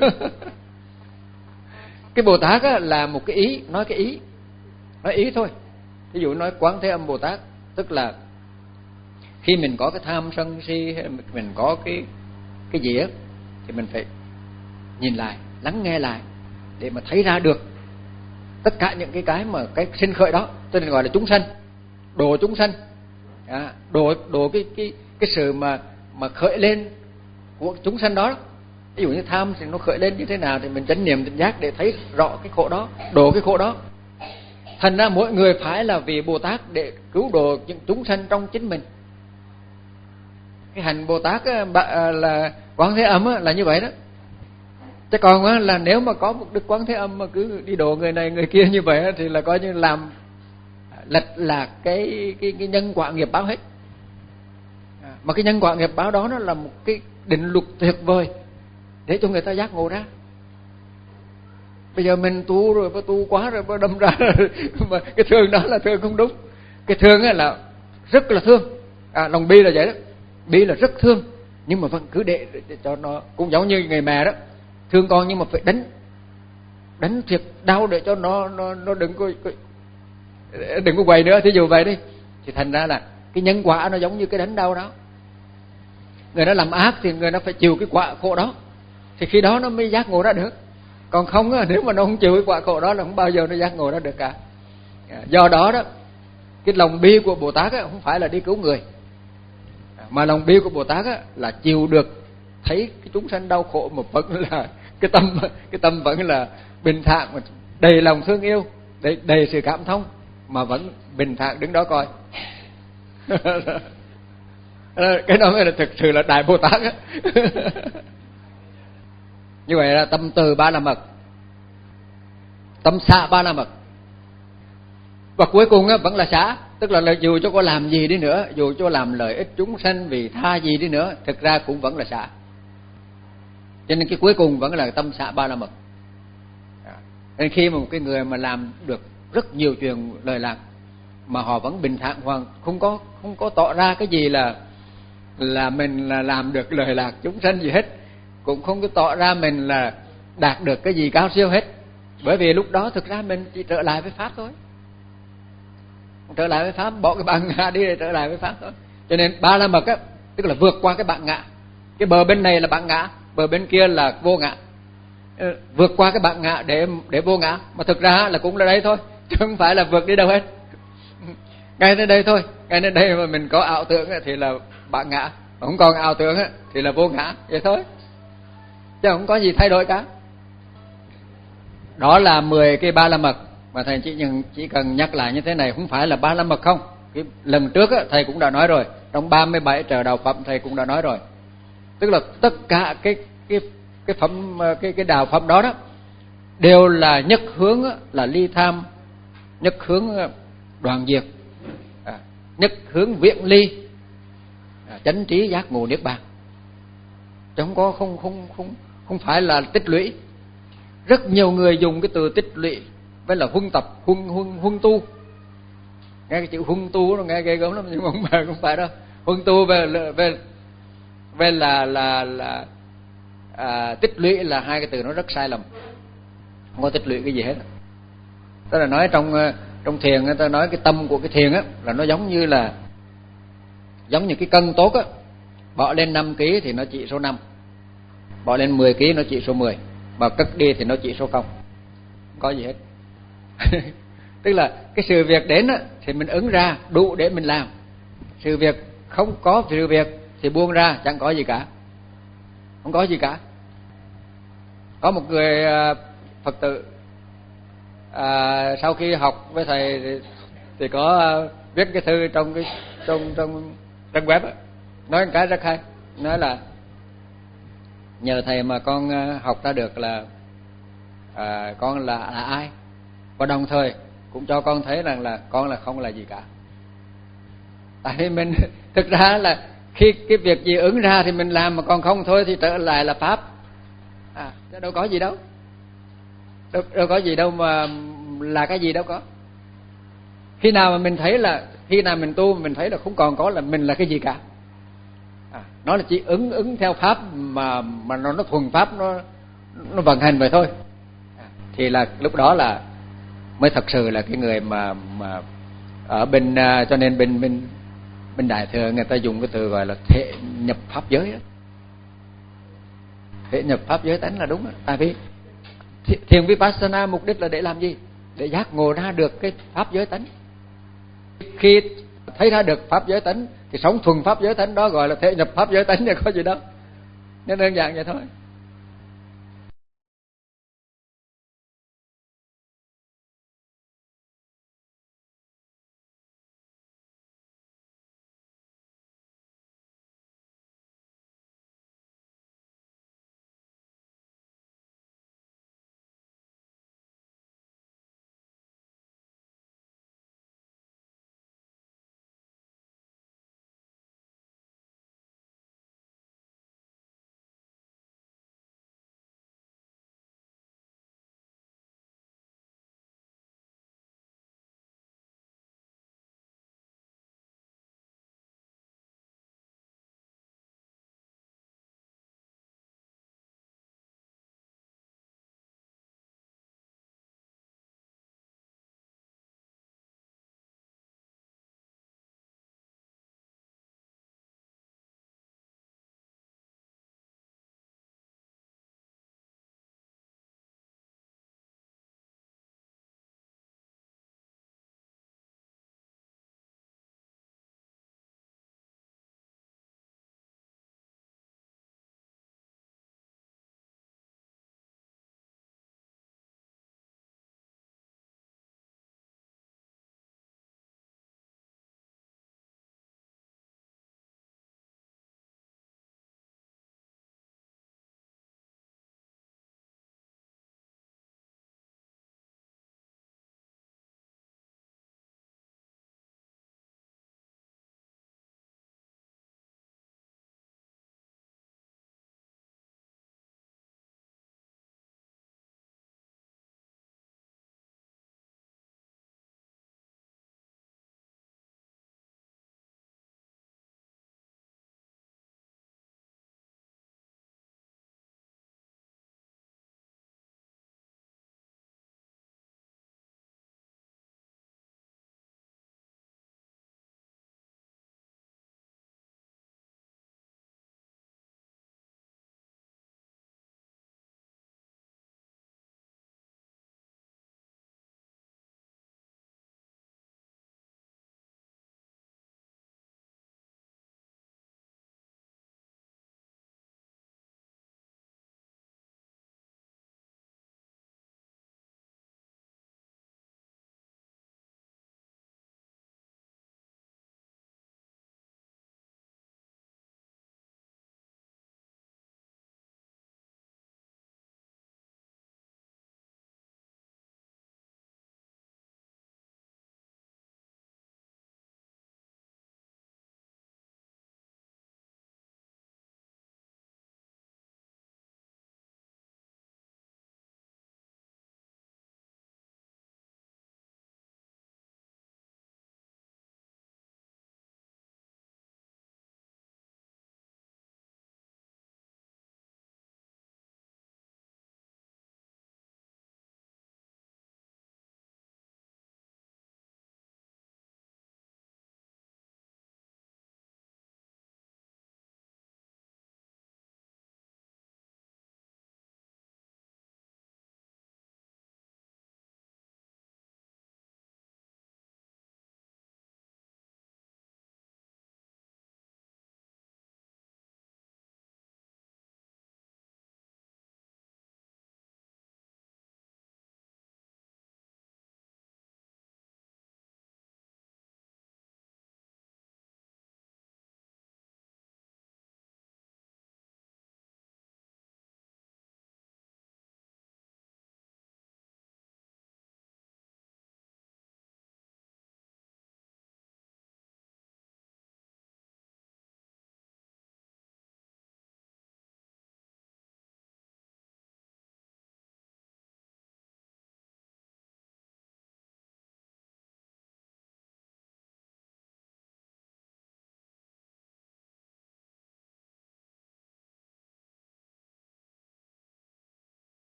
Cái Bồ Tát á, là một cái ý, nói cái ý, nói ý thôi. Ví dụ nói Quán Thế Âm Bồ Tát, tức là khi mình có cái tham sân si hay mình có cái cái gì á, thì mình phải nhìn lại, lắng nghe lại để mà thấy ra được tất cả những cái cái mà cái sinh khởi đó, cho nên gọi là chúng sanh, độ chúng sanh, à, độ độ cái cái cái sự mà mà khởi lên của chúng sanh đó. Ví dụ như tham thì nó khởi lên như thế nào thì mình chánh niệm tỉnh giác để thấy rõ cái khổ đó, độ cái khổ đó. Thành ra mỗi người phải là vị Bồ Tát để cứu độ những chúng sanh trong chính mình. Cái hành Bồ Tát là Quán Thế Âm là như vậy đó. Chứ còn là nếu mà có một Đức Quán Thế Âm mà cứ đi độ người này người kia như vậy thì là coi như làm lệch lạc cái cái cái nhân quả nghiệp báo hết. Mà cái nhân quả nghiệp báo đó nó là một cái định luật tuyệt vời để cho người ta giác ngộ ra. Bây giờ mình tu rồi, có tu quá rồi, có đâm ra rồi. Mà cái thương đó là thương không đúng. Cái thương là rất là thương, à, lòng bi là vậy đó. Bi là rất thương, nhưng mà vẫn cứ để, để cho nó, cũng giống như người mẹ đó, thương con nhưng mà phải đánh đánh thiệt đau để cho nó nó nó đừng có đừng có quậy nữa, thí dụ vậy đi. Thì thành ra là cái nhân quả nó giống như cái đánh đau đó. Người nó làm ác thì người nó phải chịu cái quả khổ đó, thì khi đó nó mới giác ngộ ra được. Còn không á, nếu mà nó không chịu cái quả khổ đó là không bao giờ nó giác ngộ ra được cả. Do đó đó, cái lòng bi của Bồ Tát á, không phải là đi cứu người, mà lòng bi của Bồ Tát á, là chịu được thấy cái chúng sanh đau khổ mà vẫn là cái tâm cái tâm vẫn là bình thản, đầy lòng thương yêu, đầy, đầy sự cảm thông, mà vẫn bình thản đứng đó coi. Cái đó mới là thực sự là Đại Bồ Tát á. Như vậy là tâm từ ba la mật, tâm xả ba la mật, và cuối cùng á, vẫn là xả. Tức là, là dù cho có làm gì đi nữa, dù cho làm lợi ích chúng sanh vì tha gì đi nữa, thực ra cũng vẫn là xả. Cho nên cái cuối cùng vẫn là tâm xả ba la mật. Nên khi mà một cái người mà làm được rất nhiều chuyện lời lạc mà họ vẫn bình thản hoàn, không có không có tỏ ra cái gì là là mình là làm được lời lạc chúng sanh gì hết, cũng không có tỏ ra mình là đạt được cái gì cao siêu hết. Bởi vì lúc đó thực ra mình chỉ trở lại với pháp thôi, trở lại với pháp, bỏ cái bản ngã đi để trở lại với pháp thôi. Cho nên ba la mật á, tức là vượt qua cái bản ngã. Cái bờ bên này là bản ngã, bờ bên kia là vô ngã. Vượt qua cái bản ngã để để vô ngã, mà thực ra là cũng là đây thôi, chứ không phải là vượt đi đâu hết. Ngay đến đây thôi, ngay đến đây mà mình có ảo tưởng thì là bản ngã, mà không còn ảo tưởng thì là vô ngã, vậy thôi, chứ không có gì thay đổi cả. Đó là mười cái ba la mật mà thầy chỉ nhận chỉ cần nhắc lại như thế này, không phải là ba la mật không. Cái lần trước á, thầy cũng đã nói rồi, trong ba mươi bảy trợ đạo phẩm thầy cũng đã nói rồi. Tức là tất cả cái cái cái phẩm cái cái đạo phẩm đó đó đều là nhất hướng là ly tham, nhất hướng đoạn diệt, à, nhất hướng viễn ly, à, chánh trí giác ngộ niết bàn. Chứ không có không không không không phải là tích lũy. Rất nhiều người dùng cái từ tích lũy với là huân tập, huân huân huân tu. Nghe cái chữ huân tu nó nghe ghê gớm lắm, nhưng mà không phải không phải đâu. Huân tu về về về là là là à, tích lũy là hai cái từ nó rất sai lầm. Không có tích lũy cái gì hết. Tức là nói trong trong thiền người ta nói cái tâm của cái thiền á là nó giống như là giống như cái cân tốt á, bỏ lên năm ký thì nó chỉ số năm, bỏ lên mười ký nó chỉ số mười, mà cất đi thì nó chỉ số không, không có gì hết. Tức là cái sự việc đến á, thì mình ứng ra đủ để mình làm. Sự việc không có sự việc thì buông ra chẳng có gì cả, không có gì cả. Có một người Phật tử à, sau khi học với thầy thì, thì có viết cái thư trong cái trong trong trang web á, nói một cái rất hay, nói là nhờ thầy mà con học ra được là à, con là là ai, và đồng thời cũng cho con thấy rằng là con là không là gì cả. Tại vì mình thực ra là khi cái việc gì ứng ra thì mình làm, mà còn không thôi thì trở lại là pháp, à, đâu có gì đâu. đâu đâu có gì đâu mà là cái gì đâu có. Khi nào mà mình thấy là khi nào mình tu mình thấy là không còn có là mình là cái gì cả, à, nó là chỉ ứng ứng theo pháp mà mà nó nó thuần pháp, nó nó vận hành vậy thôi, à, thì là lúc đó là mới thật sự là cái người mà mà ở bên uh, cho nên bên bên bên Đại Thừa người ta dùng cái từ gọi là thể nhập pháp giới đó. Thể nhập pháp giới tánh là đúng đó. Tại vì thiền vipassana mục đích là để làm gì? để giác ngộ ra được cái pháp giới tánh. Khi thấy ra được pháp giới tánh thì sống thuần pháp giới tánh, đó gọi là thể nhập pháp giới tánh, thì có gì đâu, nên đơn giản vậy thôi.